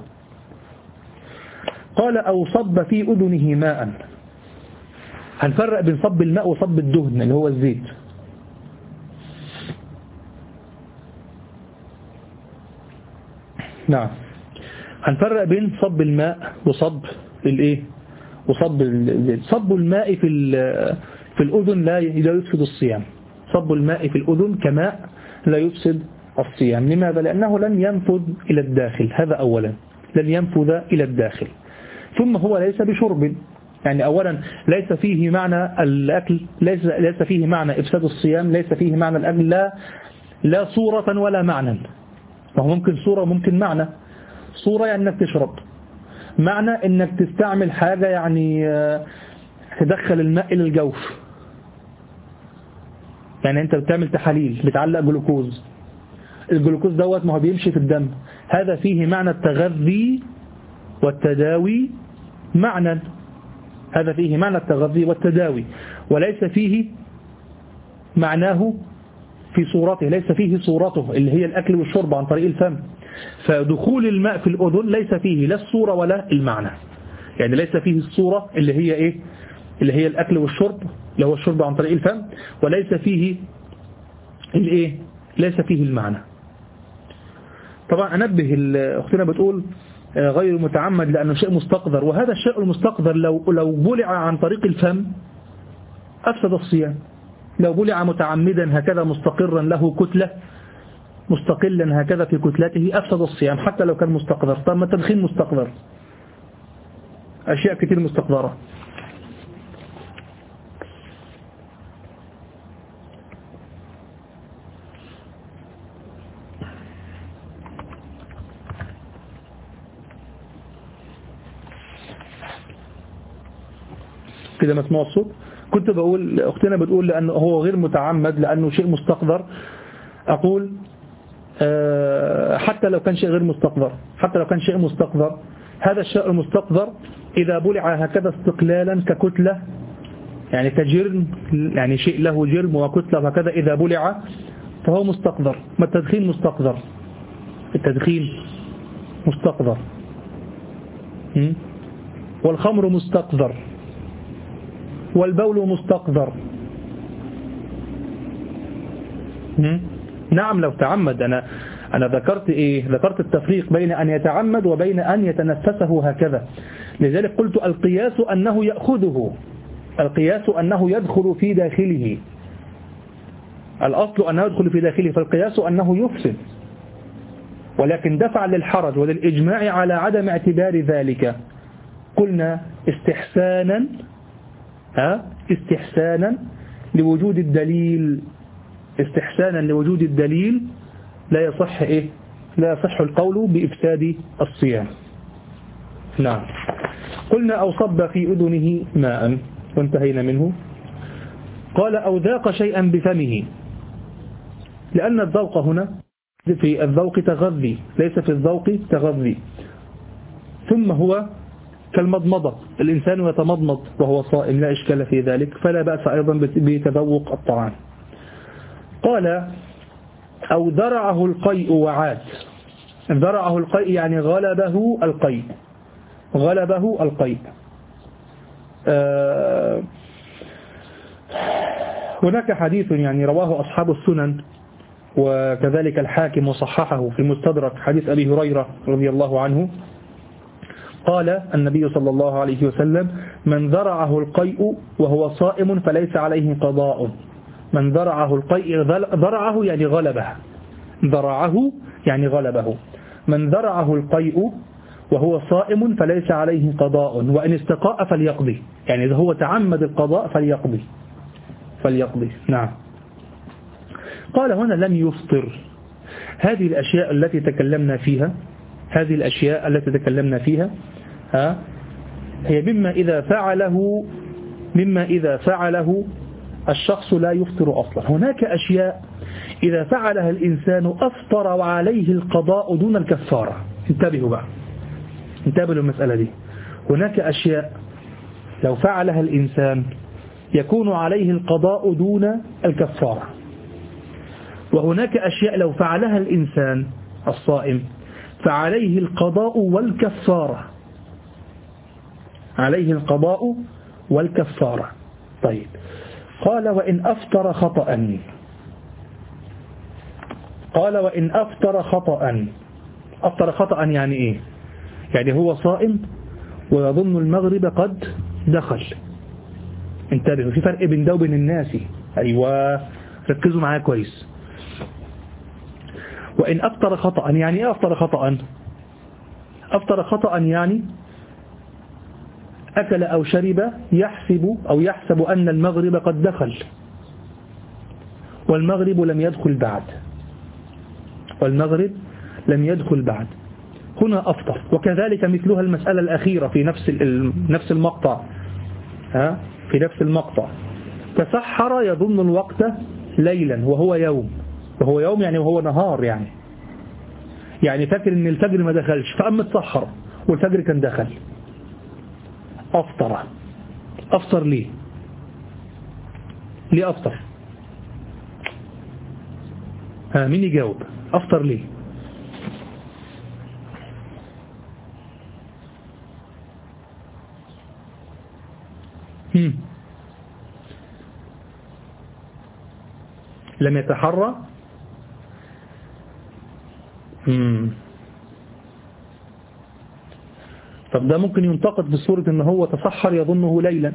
قال أو صب في أذنه ماء. هنفرق بين صب الماء وصب الدهن اللي هو الزيت. نعم، هنفرق بين صب الماء وصب الايه وصب الزيت. صب الماء في في الأذن لا يفسد الصيام، صب الماء في الأذن كماء لا يفسد الصيام. لماذا؟ لأنه لن ينفذ إلى الداخل، هذا أولا، لن ينفذ إلى الداخل. ثم هو ليس بشرب، يعني أولا ليس فيه معنى الأكل، ليس ليس فيه معنى إفساد الصيام، ليس فيه معنى الأكل، لا لا صورة ولا معنى. وهو ممكن صورة ممكن معنى. صورة يعني أنك تشرب، معنى أنك تستعمل حاجة يعني تدخل الماء إلى الجوف، يعني أنت بتعمل تحاليل بتعلق جلوكوز، الجلوكوز دوت ما هو بيمشي في الدم، هذا فيه معنى التغذي والتداوي معنى، هذا فيه معنى التغذي والتداوي، وليس فيه معناه في صورته، ليس فيه صورته اللي هي الأكل والشرب عن طريق الفم. فدخول الماء في الأذن ليس فيه لا الصورة ولا المعنى، يعني ليس فيه الصورة اللي هي إيه اللي هي الأكل والشرب، اللي هو الشرب عن طريق الفم، وليس فيه الايه ليس فيه المعنى. طبعا أنبه أختنا بتقول غير متعمد لأنه شيء مستقذر، وهذا الشيء المستقذر لو لو بلع عن طريق الفم أفسد الصيام. لو بلع متعمدا هكذا مستقرا له كتلة مستقلا هكذا في كتلته أفسد الصيام حتى لو كان مستقذر. طب ما التدخين مستقذر، أشياء كتير مستقذرة. كده مسموع الصوت. كنت بقول أختنا بتقول لأنه هو غير متعمد لأنه شيء مستقذر. أقول حتى لو كان شيء غير مستقذر، حتى لو كان شيء مستقذر، هذا الشيء المستقذر إذا بلع هكذا استقلالا ككتلة، يعني كجرم، يعني شيء له جرم وكتلة وهكذا إذا بلع فهو مستقذر. ما التدخين مستقذر، التدخين مستقذر، والخمر مستقذر، والبول مستقذر. نعم لو تعمد. أنا أنا ذكرت إيه؟ ذكرت التفريق بين أن يتعمد وبين أن يتنفسه هكذا. لذلك قلت القياس أنه يأخذه، القياس أنه يدخل في داخله، الأصل أنه يدخل في داخله، فالقياس أنه يفسد. ولكن دفع للحرج وللإجماع على عدم اعتبار ذلك قلنا استحسانا ها استحسانا لوجود الدليل، استحسانا لوجود الدليل لا يصح إيه لا يصح القول بإفساد الصيام. نعم. قلنا أو صب في أذنه ماء وانتهينا منه. قال أو ذاق شيئا بفمه، لأن الذوق هنا في الذوق تغذي، ليس في الذوق تغذي. ثم هو كالمضمضة، الإنسان يتمضمض وهو صائم لا إشكال في ذلك، فلا بأس أيضا بتذوق الطعام. قال أو ذرعه القيء وعاد. ذرعه القيء يعني غلبه القيء، غلبه القيء. آه هناك حديث يعني رواه أصحاب السنن وكذلك الحاكم وصححه في المستدرك، حديث أبي هريرة رضي الله عنه قال النبي صلى الله عليه وسلم من ذرعه القيء وهو صائم فليس عليه قضاء. من ذرعه القيء، ذرعه يعني غلبه، ذرعه يعني غلبه. من ذرعه القيء وهو صائم فليس عليه قضاء، وإن استقاء فليقضي، يعني إذا هو تعمد القضاء فليقضي فليقضي. نعم. قال هنا لم يفطر. هذه الأشياء التي تكلمنا فيها هذه الأشياء التي تكلمنا فيها ها هي مما إذا فعله مما إذا فعله الشخص لا يفطر أصلا. هناك أشياء إذا فعلها الإنسان أفطر وعليه القضاء دون الكفارة. انتبهوا بقى، انتبهوا للمسألة دي. هناك أشياء لو فعلها الإنسان يكون عليه القضاء دون الكفارة، وهناك أشياء لو فعلها الإنسان الصائم فعليه القضاء والكفارة، عليه القضاء والكفارة. طيب قال وإن أفطر خطأ، قال وإن أفطر خطأ. أفطر خطأ يعني إيه؟ يعني هو صائم ويظن المغرب قد دخل. انتبهوا، في فرق بين ده وبين الناس. أيوة ركزوا معايا كويس. وإن أفطر خطأ يعني إيه؟ أفطر خطأ أفطر خطأ يعني أكل أو شرب يحسب أو يحسب أن المغرب قد دخل والمغرب لم يدخل بعد والمغرب لم يدخل بعد هنا أفطر. وكذلك مثلها المسألة الأخيرة في نفس نفس المقطع ها في نفس المقطع تسحر يظن الوقت ليلا وهو يوم، وهو يوم يعني وهو نهار، يعني يعني فاكر ان الفجر ما دخلش فقام متسحر والفجر كان دخل. أفطر. أفطر ليه؟ ليه أفطر؟ ها مين يجاوب؟ أفطر ليه؟ هم. لم يتحرى. هم. طب ده ممكن ينتقد بصورة ان هو تسحر يظنه ليلا،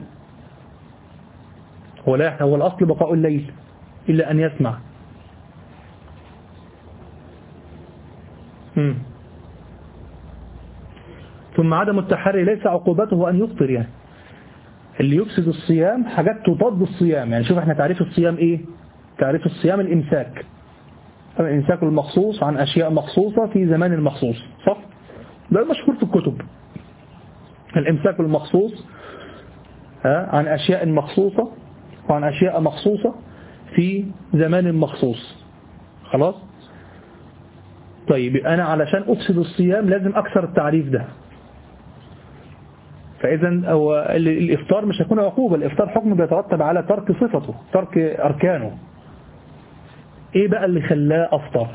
هو لا، هو الأصل بقاء الليل إلا أن يسمع. هم. ثم عدم التحري ليس عقوبته أن يفطر، يعني اللي يفسد الصيام حاجات تضاد الصيام. يعني شوف احنا تعريف الصيام ايه؟ تعريف الصيام الإمساك، الإمساك المخصوص عن أشياء مخصوصة في زمان المخصوص، صح؟ ده المشهور في الكتب، الإمساك المخصوص عن أشياء مخصوصة وعن أشياء مخصوصة في زمان مخصوص. خلاص؟ طيب أنا علشان أفسد الصيام لازم أكثر التعريف ده. فإذا الإفطار مش هيكون عقوبة، الإفطار حكم بيترتب على ترك صفته، ترك أركانه. إيه بقى اللي خلاه أفطر؟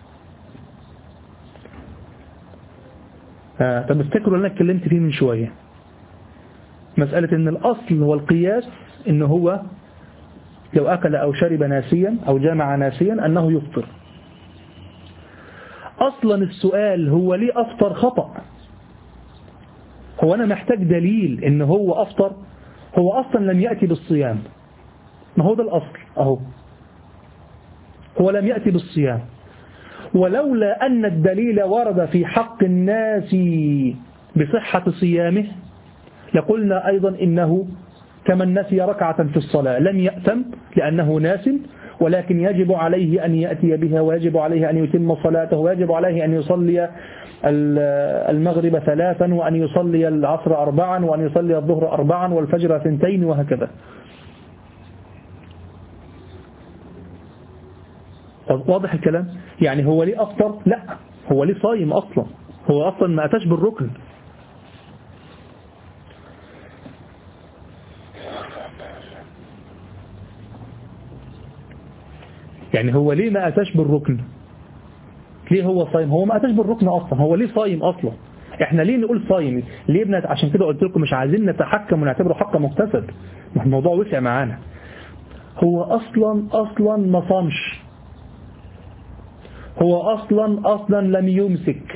آه طب افتكروا اللي أنا اتكلمت فيه من شوية، مسألة إن الأصل هو القياس، إن هو لو أكل أو شرب ناسيا أو جامع ناسيا أنه يفطر. أصلا السؤال هو ليه أفطر خطأ؟ هو أنا محتاج دليل إن هو أفطر؟ هو أصلا لم يأتي بالصيام، ما هو ده الأصل أهو، هو لم يأتي بالصيام. ولولا أن الدليل ورد في حق الناس بصحة صيامه لقلنا أيضا إنه كمن نسي ركعة في الصلاة لم يأتم لأنه ناس، ولكن يجب عليه أن يأتي بها، ويجب عليه أن يتم صلاته، ويجب عليه أن يصلي المغرب ثلاثا، وأن يصلي العصر أربعا، وأن يصلي الظهر أربعا، والفجر ثنتين، وهكذا. واضح الكلام؟ يعني هو ليه أفطر؟ لا، هو ليه صايم أصلا، هو أصلا ما أتاش بالركن. يعني هو ليه ما أتاش بالركن؟ ليه هو صايم؟ هو ما أتاش بالركن أصلا، هو ليه صايم أصلا؟ إحنا ليه نقول صايم؟ ليه بنت؟ عشان كده قلت لكم مش عايزين نتحكم ونعتبره حق مكتسب، الموضوع وسع معانا. هو أصلا أصلا ما صامش، هو أصلا أصلا لم يمسك.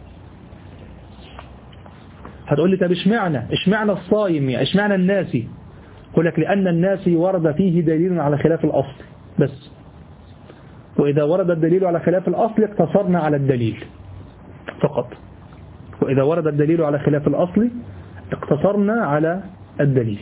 هتقول لي طب اشمعنى اشمعنى الصايم، يعني اشمعنى الناسي؟ أقول لك لأن الناسي ورد فيه دليل على خلاف الأصل بس، وإذا ورد الدليل على خلاف الأصل اقتصرنا على الدليل فقط، وإذا ورد الدليل على خلاف الأصل اقتصرنا على الدليل.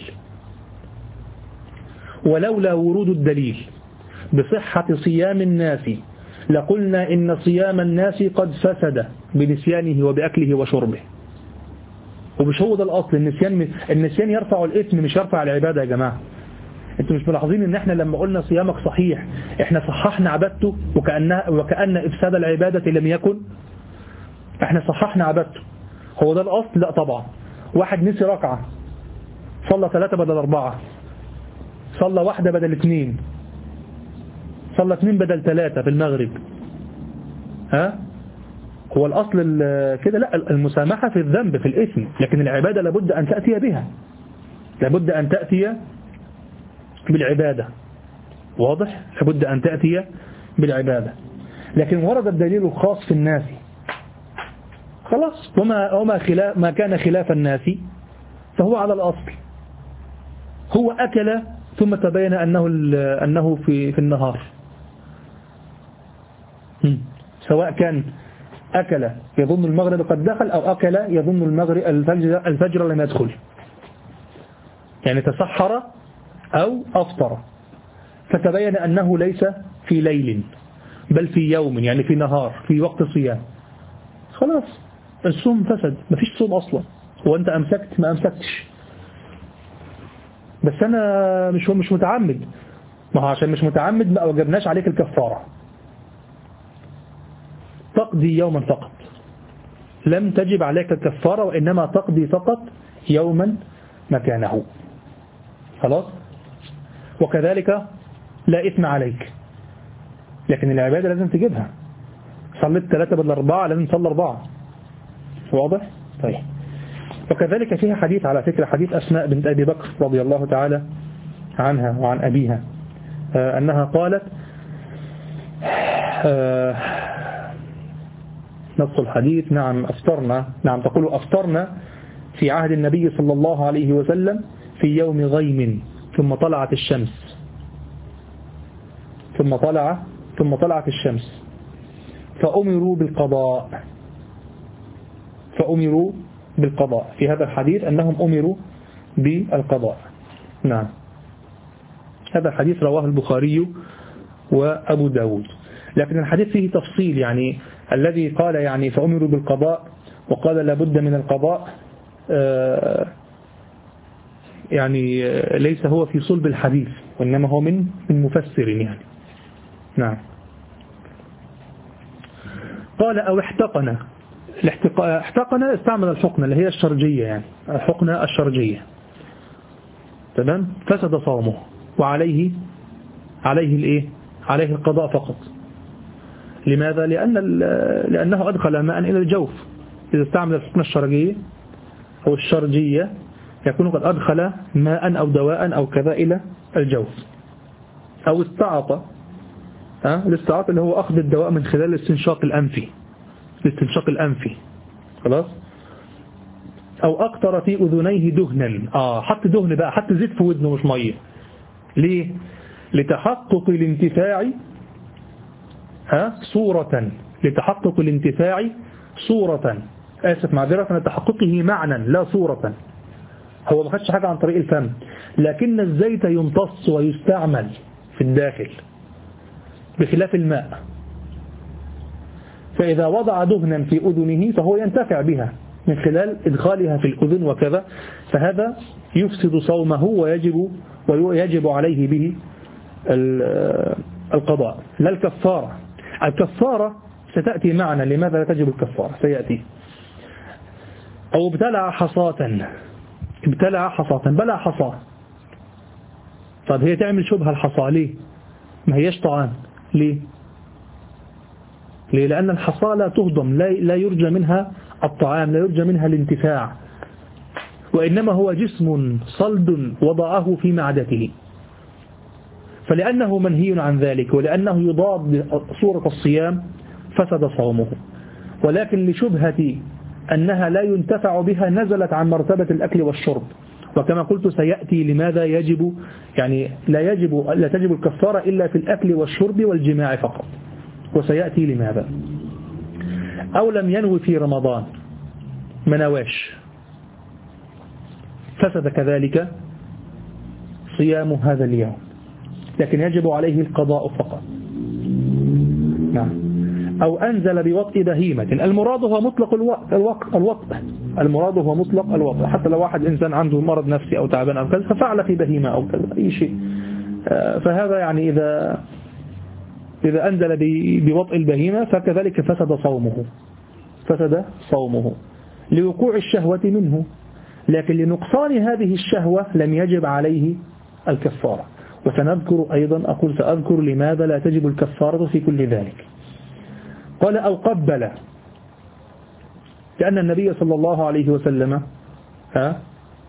ولولا ورود الدليل بصحة صيام الناس لقلنا إن صيام الناس قد فسد بنسيانه وبأكله وشربه. ومش هو ده الأصل، النسيان النسيان يرفع الإثم مش يرفع العبادة يا جماعة. انتوا مش ملاحظين ان احنا لما قلنا صيامك صحيح احنا صححنا عبادته، وكأن وكأن افساد العبادة لم يكن، احنا صححنا عبادته. هو ده الأصل؟ لا طبعا. واحد نسي ركعة صلى ثلاثة بدل أربعة، صلى واحدة بدل اثنين، صلى اثنين بدل ثلاثة في المغرب، ها؟ هو الأصل كده؟ لا، المسامحة في الذنب في الإثم، لكن العبادة لابد أن تأتي بها، لابد أن تأتي بالعبادة. واضح؟ لابد أن تأتي بالعبادة. لكن ورد الدليل الخاص في الناس خلاص، وما وما خلاف ما كان خلاف الناس فهو على الأصل. هو أكل ثم تبين أنه أنه في في النهار، سواء كان أكل يظن المغرب قد دخل أو أكل يظن المغرب الفجر الفجر لم يدخل، يعني تسحر أو أفطر فتبين أنه ليس في ليل بل في يوم، يعني في نهار في وقت صيام، خلاص الصوم فسد، مفيش صوم أصلا. هو أنت أمسكت ما أمسكتش، بس أنا مش مش متعمد، ما هو عشان مش متعمد ما وجبناش عليك الكفارة، تقضي يوما فقط، لم تجب عليك الكفارة وإنما تقضي فقط يوما مكانه، خلاص. وكذلك لا إثم عليك، لكن العبادة لازم تجيبها. صليت ثلاثة بدل أربعة لازم تصلي أربعة، واضح؟ طيب وكذلك فيها حديث على فكرة، حديث أسماء بنت أبي بكر رضي الله تعالى عنها وعن أبيها أنها قالت نص الحديث نعم أفطرنا نعم تقول أفطرنا في عهد النبي صلى الله عليه وسلم في يوم غيم ثم طلعت الشمس ثم طلع ثم طلعت الشمس فأمروا بالقضاء فأمروا بالقضاء في هذا الحديث أنهم أمروا بالقضاء. نعم هذا الحديث رواه البخاري وأبو داود. لكن الحديث فيه تفصيل، يعني الذي قال يعني فأمروا بالقضاء وقال لابد من القضاء يعني ليس هو في صلب الحديث، وإنما هو من من مفسر يعني. نعم. قال أو احتقن. احتقن استعمل الحقنة اللي هي الشرجية، يعني الحقنة الشرجية. تمام. فسد صومه وعليه عليه الايه عليه القضاء فقط. لماذا؟ لأن لأنه أدخل ماء إلى الجوف. إذا استعمل الحقنة الشرجية أو الشرجية يكون قد أدخل ماء أو دواء أو كذا إلى الجوف. أو استعاط، الاستعاط اللي هو أخذ الدواء من خلال الاستنشاق الأنفي الاستنشاق الأنفي خلاص. أو أقطر في أذنيه دهنا، آه حط دهن بقى، حط زيت في ودنه مش مية. ليه؟ لتحقق الانتفاع ها صورة لتحقق الانتفاع صورة آسف معذرة لتحققه معنى لا صورة. هو ما خدش حاجة عن طريق الفم، لكن الزيت يمتص ويستعمل في الداخل بخلاف الماء. فإذا وضع دهنا في أذنه فهو ينتفع بها من خلال إدخالها في الأذن وكذا، فهذا يفسد صومه ويجب ويجب عليه به القضاء لا الكفارة. الكفارة ستأتي معنا، لماذا لا تجب الكفارة سيأتي. أو ابتلع حصاة ابتلع حصاة بلع حصاة. طب هي تعمل شبه الحصاة ليه؟ ما هيش طعام ليه؟ ليه؟ لأن الحصاة لا تهضم، لا, لا يرجى منها الطعام، لا يرجى منها الانتفاع، وإنما هو جسم صلد وضعه في معدته. فلأنه منهي عن ذلك ولأنه يضاد صورة الصيام فسد صومه. ولكن لشبهة أنها لا ينتفع بها نزلت عن مرتبة الأكل والشرب، وكما قلت سيأتي لماذا يجب يعني لا يجب لا تجب الكفارة إلا في الأكل والشرب والجماع فقط، وسيأتي لماذا. أو لم ينوي في رمضان منواش فسد كذلك صيام هذا اليوم، لكن يجب عليه القضاء فقط. نعم. أو أنزل بوطء بهيمة، المراد هو مطلق الوطء الوطء الوطء المراد هو مطلق الوطء، حتى لو واحد إنسان عنده مرض نفسي أو تعبان أو كذا ففعل في بهيمة أو كذا أي شيء، فهذا يعني إذا إذا أنزل بوطء البهيمة فكذلك فسد صومه فسد صومه لوقوع الشهوة منه، لكن لنقصان هذه الشهوة لم يجب عليه الكفارة. وسنذكر أيضا أقول سأذكر لماذا لا تجب الكفارة في كل ذلك. قال أو قبل، لأن النبي صلى الله عليه وسلم ها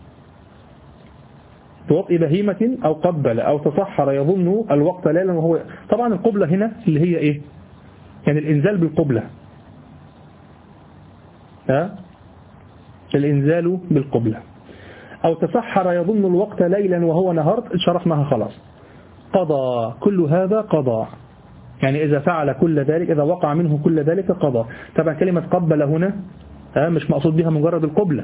بوطء بهيمة أو قبل أو تصحر يظن الوقت ليلا وهو طبعا القبلة هنا اللي هي إيه يعني الإنزال بالقبلة ها الإنزال بالقبلة. أو تصحر يظن الوقت ليلا وهو نهار شرحناها خلاص، قضى كل هذا قضى، يعني إذا فعل كل ذلك إذا وقع منه كل ذلك قضى. طبعا كلمة قبل هنا ها مش مقصود بها مجرد القبلة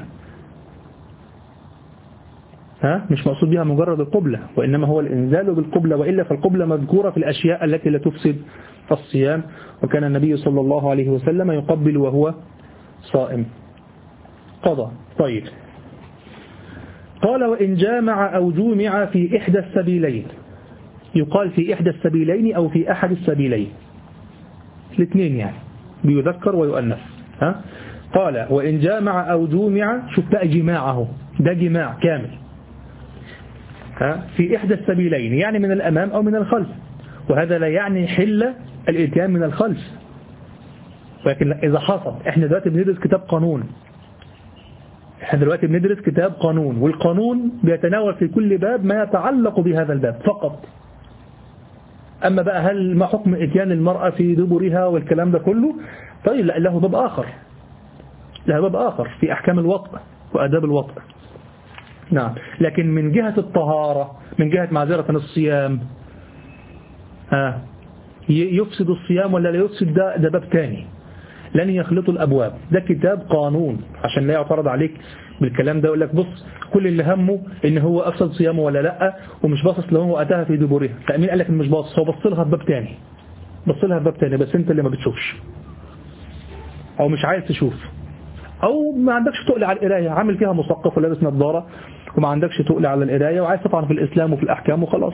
ها مش مقصود بها مجرد القبلة، وإنما هو الإنزال بالقبلة، وإلا فالقبلة مذكورة في الأشياء التي لا تفسد الصيام، وكان النبي صلى الله عليه وسلم يقبل وهو صائم. قضى. طيب قال وإن جامع أو جومع في إحدى السبيلين، يقال في إحدى السبيلين أو في أحد السبيلين الاثنين يعني بيذكر ويؤنث ها. قال وإن جامع أو جومع، شوف بقى جماعه ده جماع كامل ها في إحدى السبيلين، يعني من الأمام أو من الخلف، وهذا لا يعني حل الإتيان من الخلف، ولكن إذا حصل، إحنا دلوقتي بندرس كتاب قانون، احنا دلوقتي بندرس كتاب قانون، والقانون بيتناول في كل باب ما يتعلق بهذا الباب فقط. أما بقى هل ما حكم إتيان المرأة في دبرها والكلام ده كله، طيب لا، له باب آخر، له باب آخر في أحكام الوطء وأداب الوطء. نعم. لكن من جهة الطهارة، من جهة معذرة الصيام، ها يفسد الصيام ولا لا يفسد، ده, ده باب تاني، لن يخلطوا الأبواب. ده كتاب قانون عشان لا يعترض عليك بالكلام ده، يقول لك بص كل اللي همه ان هو أفسد صيامه ولا لا، ومش باصص لهم وأتاها في دبورها. فأمين قال لك مش باصص، هو بص لها بباب تاني، بص لها بباب تاني، بس انت اللي ما بتشوفش او مش عايز تشوف، او ما عندكش تقل على القرايه، عامل فيها مثقف ولابس نظاره وما عندكش تقل على القرايه وعايز تطعن في الإسلام وفي الأحكام وخلاص.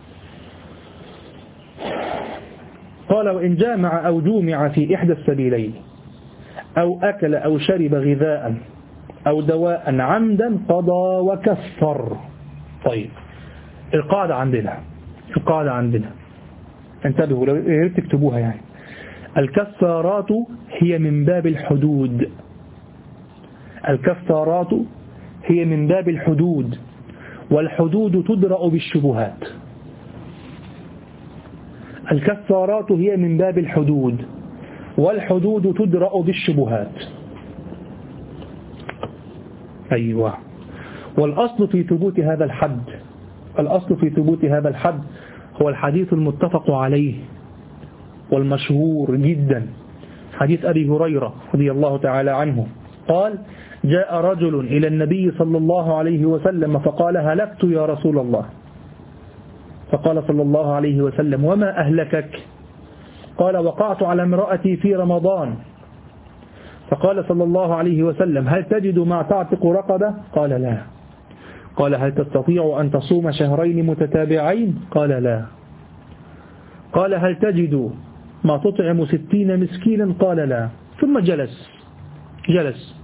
قال وإن جامع أو جومع في إحدى السبيلين أو أكل أو شرب غذاء أو دواء عمدا قضى وكفر. طيب القاعدة عندنا، القاعدة عندنا انتبهوا لو تكتبوها يعني، الكفارات هي من باب الحدود، الكفارات هي من باب الحدود، والحدود تدرأ بالشبهات. الكفارات هي من باب الحدود، والحدود تدرأ بالشبهات. أيوة. والأصل في ثبوت هذا الحد، الأصل في ثبوت هذا الحد هو الحديث المتفق عليه والمشهور جدا، حديث أبي هريرة رضي الله تعالى عنه قال جاء رجل إلى النبي صلى الله عليه وسلم فقال هلكت يا رسول الله، فقال صلى الله عليه وسلم وما أهلكك؟ قال وقعت على امرأتي في رمضان، فقال صلى الله عليه وسلم هل تجد ما تعتق رقبة؟ قال لا. قال هل تستطيع أن تصوم شهرين متتابعين؟ قال لا. قال هل تجد ما تطعم ستين مسكينا؟ قال لا. ثم جلس جلس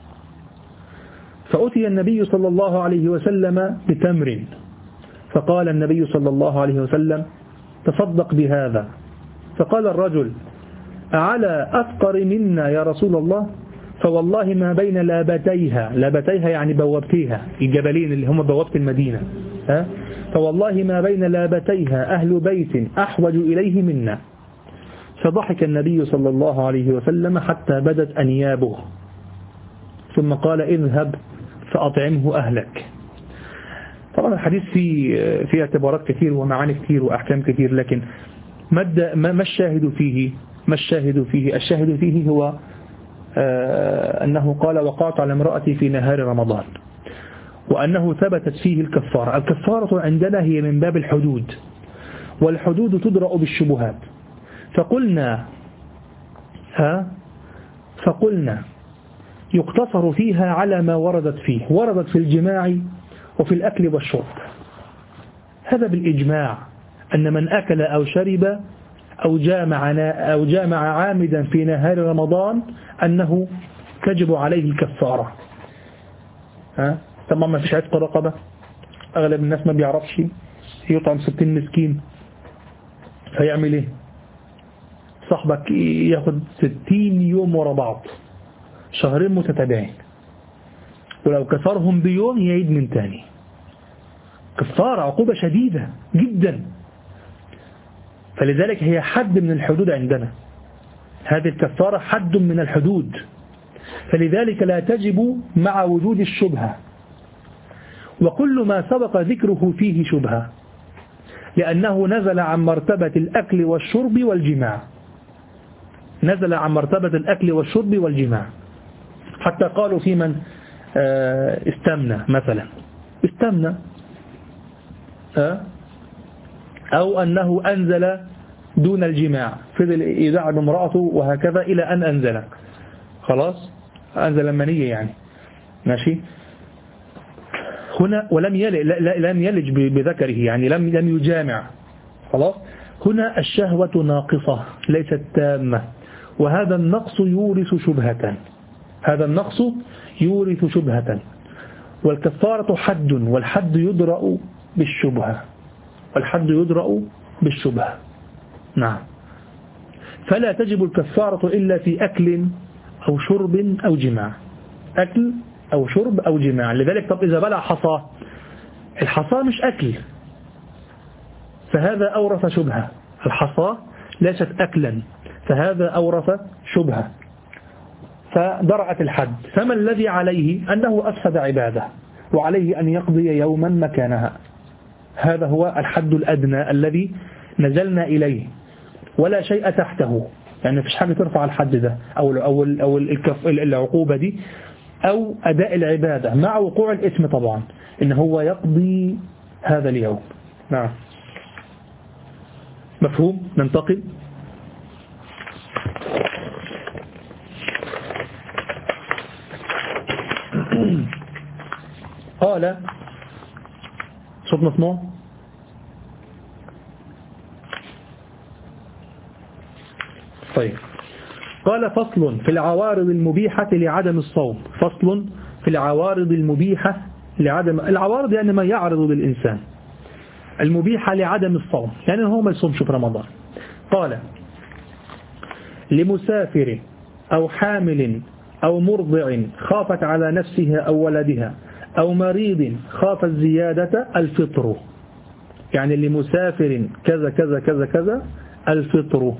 فأتي النبي صلى الله عليه وسلم بتمر، فقال النبي صلى الله عليه وسلم تصدق بهذا. فقال الرجل أعلى أفقر منا يا رسول الله؟ فوالله ما بين لابتيها، لابتيها يعني بوابتيها، الجبلين اللي هم بوابة المدينة، ها؟ فوالله ما بين لابتيها أهل بيت أحوج إليه منا. فضحك النبي صلى الله عليه وسلم حتى بدت أنيابه، ثم قال اذهب فأطعمه أهلك. طبعا الحديث فيه فيه اعتبارات كثير ومعاني كثير وأحكام كثير، لكن ما الشاهد فيه؟ ما الشاهد فيه؟ الشاهد فيه هو آه أنه قال وقعت على امرأتي في نهار رمضان، وأنه ثبتت فيه الكفارة. الكفارة عندنا هي من باب الحدود، والحدود تدرأ بالشبهات. فقلنا ها فقلنا يقتصر فيها على ما وردت فيه، وردت في الجماع وفي الأكل والشرب، هذا بالإجماع أن من أكل أو شرب أو جامع أو جامع عامدا في نهار رمضان أنه تجب عليه الكفارة. ها طبعا ما فيش عتق رقبة، أغلب الناس ما بيعرفش يطعم ستين مسكين، فيعمل إيه؟ صاحبك ياخد ستين يوم ورا بعض، شهرين متتابعين، ولو كسرهم بيوم يعيد من تاني. كفارة عقوبة شديدة جدا، فلذلك هي حد من الحدود عندنا، هذه الكفارة حد من الحدود، فلذلك لا تجب مع وجود الشبهة، وكل ما سبق ذكره فيه شبهة، لأنه نزل عن مرتبة الأكل والشرب والجماع، نزل عن مرتبة الأكل والشرب والجماع. حتى قالوا في من استمنى مثلا، استمنى أو أنه أنزل دون الجماع، فضل يدعب امرأته وهكذا إلى أن أنزل، خلاص أنزل المنية يعني ماشي هنا، ولم يلج لم يلج بذكره يعني لم لم يجامع، خلاص. هنا الشهوة ناقصة ليست تامة، وهذا النقص يورث شبهة، هذا النقص يورث شبهة. والكفارة حد، والحد يدرأ بالشبهة، والحد يدرأ بالشبهة. نعم. فلا تجب الكفارة إلا في أكل أو شرب أو جماع، أكل أو شرب أو جماع. لذلك طب إذا بلع حصاه، الحصاه مش أكل، فهذا أورث شبهة. الحصاه ليست أكلا، فهذا أورث شبهة، فدرعت الحد. فما الذي عليه؟ أنه أفسد عبادة، وعليه أن يقضي يوما مكانها. هذا هو الحد الأدنى الذي نزلنا إليه، ولا شيء تحته، يعني مفيش حاجة ترفع الحد ده أو أو أو العقوبة دي أو أداء العبادة مع وقوع الإثم طبعا، إن هو يقضي هذا اليوم. نعم، مفهوم؟ ننتقل. قال صوت مسموع. طيب، قال فصل في العوارض المبيحة لعدم الصوم. فصل في العوارض المبيحة لعدم، العوارض يعني ما يعرض للإنسان، المبيحة لعدم الصوم يعني هو ما يصومش في رمضان. قال لمسافر أو حامل أو مرضع خافت على نفسها أو ولدها أو مريض خاف الزيادة الفطر. يعني لمسافر كذا كذا كذا كذا الفطر،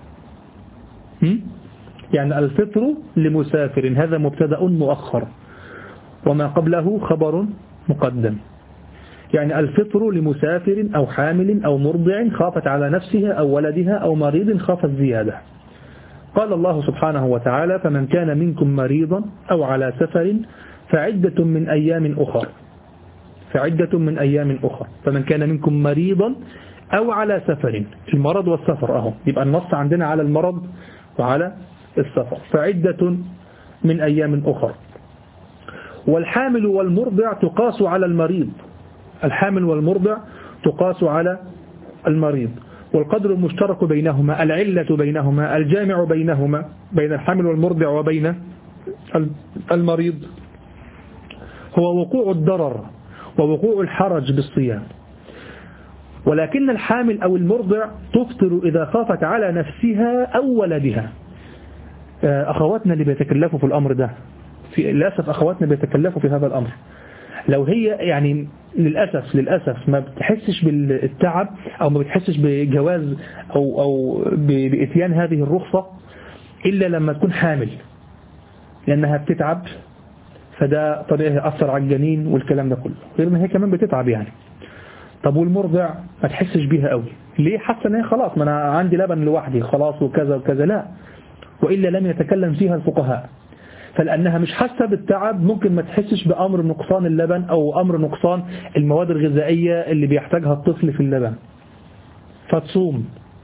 يعني الفطر لمسافر هذا مبتدأ مؤخر وما قبله خبر مقدم. يعني الفطر لمسافر أو حامل أو مرضع خافت على نفسها أو ولدها أو مريض خاف الزيادة. قال الله سبحانه وتعالى فمن كان منكم مريضا أو على سفر فعدة من أيام أخر. فعدة من أيام أخر. فمن كان منكم مريضا أو على سفر، المرض والسفر أهو، يبقى النص عندنا على المرض وعلى السفر. فعدة من أيام أخر. والحامل والمرضع تقاس على المريض، الحامل والمرضع تقاس على المريض. والقدر المشترك بينهما، العلة بينهما، الجامع بينهما، بين الحامل والمرضع وبين المريض، هو وقوع الضرر ووقوع الحرج بالصيام. ولكن الحامل أو المرضع تفطر إذا خافت على نفسها أو ولدها. أخواتنا اللي بيتكلفوا في الأمر ده، في للأسف أخواتنا بيتكلفوا في هذا الأمر. لو هي يعني للأسف للأسف ما بتحسش بالتعب أو ما بتحسش بجواز أو أو بإتيان هذه الرخصة إلا لما تكون حامل، لأنها بتتعب، فده طبيعي يأثر على الجنين والكلام ده كله، غير ما هي كمان بتتعب يعني. طب والمرضع ما تحسش بيها قوي ليه؟ حاسه ان هي خلاص، ما انا عندي لبن لوحدي خلاص وكذا وكذا. لا، وإلا لم يتكلم فيها الفقهاء. فلأنها مش حاسه بالتعب ممكن ما تحسش بأمر نقصان اللبن أو أمر نقصان المواد الغذائية اللي بيحتاجها الطفل في اللبن، فتصوم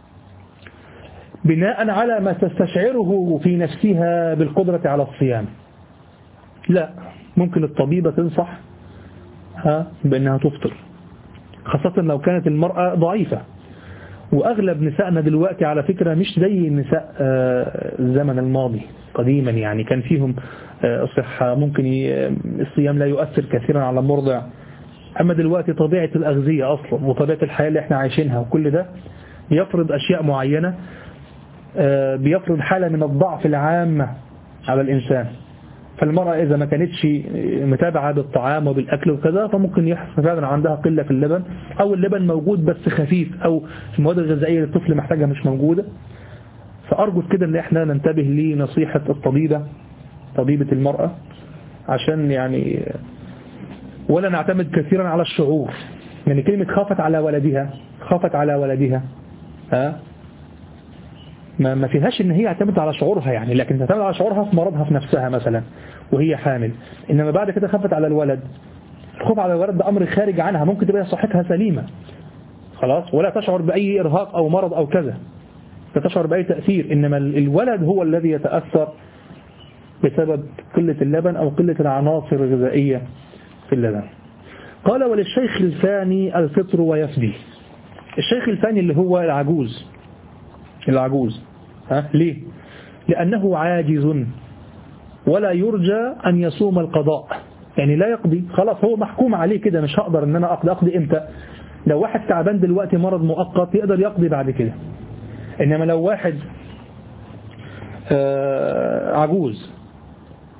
بناء على ما تستشعره في نفسها بالقدرة على الصيام. لا، ممكن الطبيبة تنصح ها بأنها تفطر، خاصة لو كانت المرأة ضعيفة. وأغلب نسائنا دلوقتي على فكرة مش زي النساء الزمن الماضي قديما، يعني كان فيهم صحة، ممكن الصيام لا يؤثر كثيرا على المرضع. أما دلوقتي طبيعة الأغذية أصلا وطبيعة الحياة اللي احنا عايشينها وكل ده بيفرض أشياء معينة، بيفرض حالة من الضعف العامة على الإنسان. فالمرأة إذا ما كانتش متابعة بالطعام وبالأكل وكذا فممكن يحصل فعلا عندها قلة في اللبن، أو اللبن موجود بس خفيف، أو المواد الغذائية اللي الطفل محتاجها مش موجودة. فأرجو كده أن احنا ننتبه لنصيحة الطبيبة، طبيبة المرأة، عشان يعني ولا نعتمد كثيرا على الشعور. يعني كلمة خافت على ولدها، خافت على ولدها ها ما ما فيهاش ان هي اعتمدت على شعورها يعني، لكن تعتمد على شعورها في مرضها في نفسها مثلا وهي حامل. انما بعد كده خافت على الولد، الخوف على الولد ده امر خارج عنها، ممكن تبقى صحتها سليمة خلاص ولا تشعر باي ارهاق او مرض او كذا، لا تشعر باي تأثير، انما الولد هو الذي يتأثر بسبب قلة اللبن او قلة العناصر الغذائية في اللبن. قال وللشيخ الفاني الفطر ويفدي. الشيخ الفاني اللي هو العجوز، العجوز ها ليه؟ لأنه عاجز ولا يرجى أن يصوم القضاء، يعني لا يقضي، خلاص هو محكوم عليه كده، مش هقدر ان انا اقضي. اقضي امتى؟ لو واحد تعبان دلوقتي مرض مؤقت يقدر يقضي بعد كده. انما لو واحد آه عجوز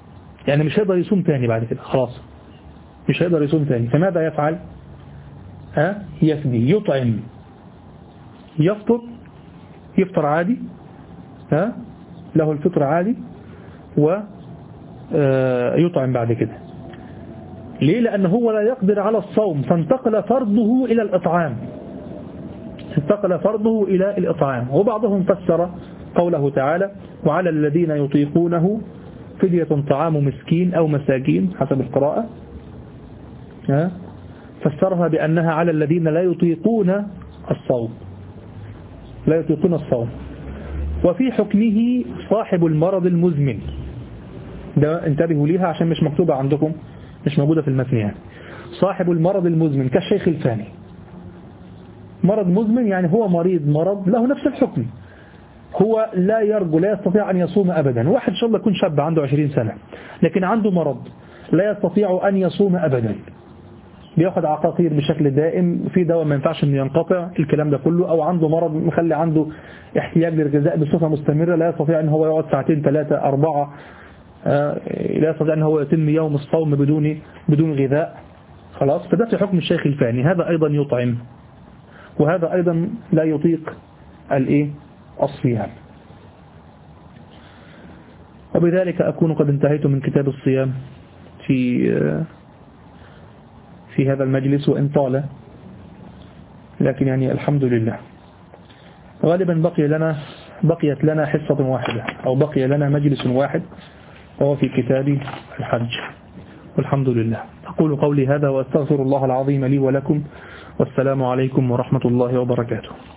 يعني مش هيقدر يصوم تاني بعد كده خلاص، مش هيقدر يصوم تاني. فماذا يفعل؟ ها يفدي، يطعم، يفطر، يفطر عادي، ها له الفطر عادي، ويطعم بعد كده. ليه؟ لأنه هو لا يقدر على الصوم، فانتقل فرضه إلى الإطعام، انتقل فرضه إلى الإطعام. وبعضهم فسر قوله تعالى وعلى الذين يطيقونه فدية طعام مسكين أو مساكين حسب القراءة، ها فسرها بأنها على الذين لا يطيقون الصوم، لا يطيقون الصوم. وفي حكمه صاحب المرض المزمن، ده انتبهوا ليها عشان مش مكتوبة عندكم، مش موجودة في المتن يعني. صاحب المرض المزمن كالشيخ الفاني، مرض مزمن يعني هو مريض مرض له نفس الحكم، هو لا يرجو، لا يستطيع أن يصوم أبدا. واحد إن شاء الله يكون شاب عنده عشرين سنة لكن عنده مرض لا يستطيع أن يصوم أبدا، بياخد عقاقير بشكل دائم، في دواء ما ينفعش انه ينقطع الكلام ده كله، او عنده مرض مخلي عنده احتياج للغذاء بصفة مستمرة، لا يستطيع ان هو يقعد ساعتين ثلاثة أربعة، لا يستطيع ان هو يتم يوم الصوم بدون بدون غذاء خلاص. فده في حكم الشيخ الفاني، هذا ايضا يطعم، وهذا ايضا لا يطيق الايه الصيام. وبذلك اكون قد انتهيت من كتاب الصيام في في هذا المجلس، وإن طال لكن يعني الحمد لله. غالبا بقي لنا بقيت لنا حصة واحدة أو بقي لنا مجلس واحد وهو في كتاب الحج، والحمد لله. أقول قولي هذا وأستغفر الله العظيم لي ولكم، والسلام عليكم ورحمة الله وبركاته.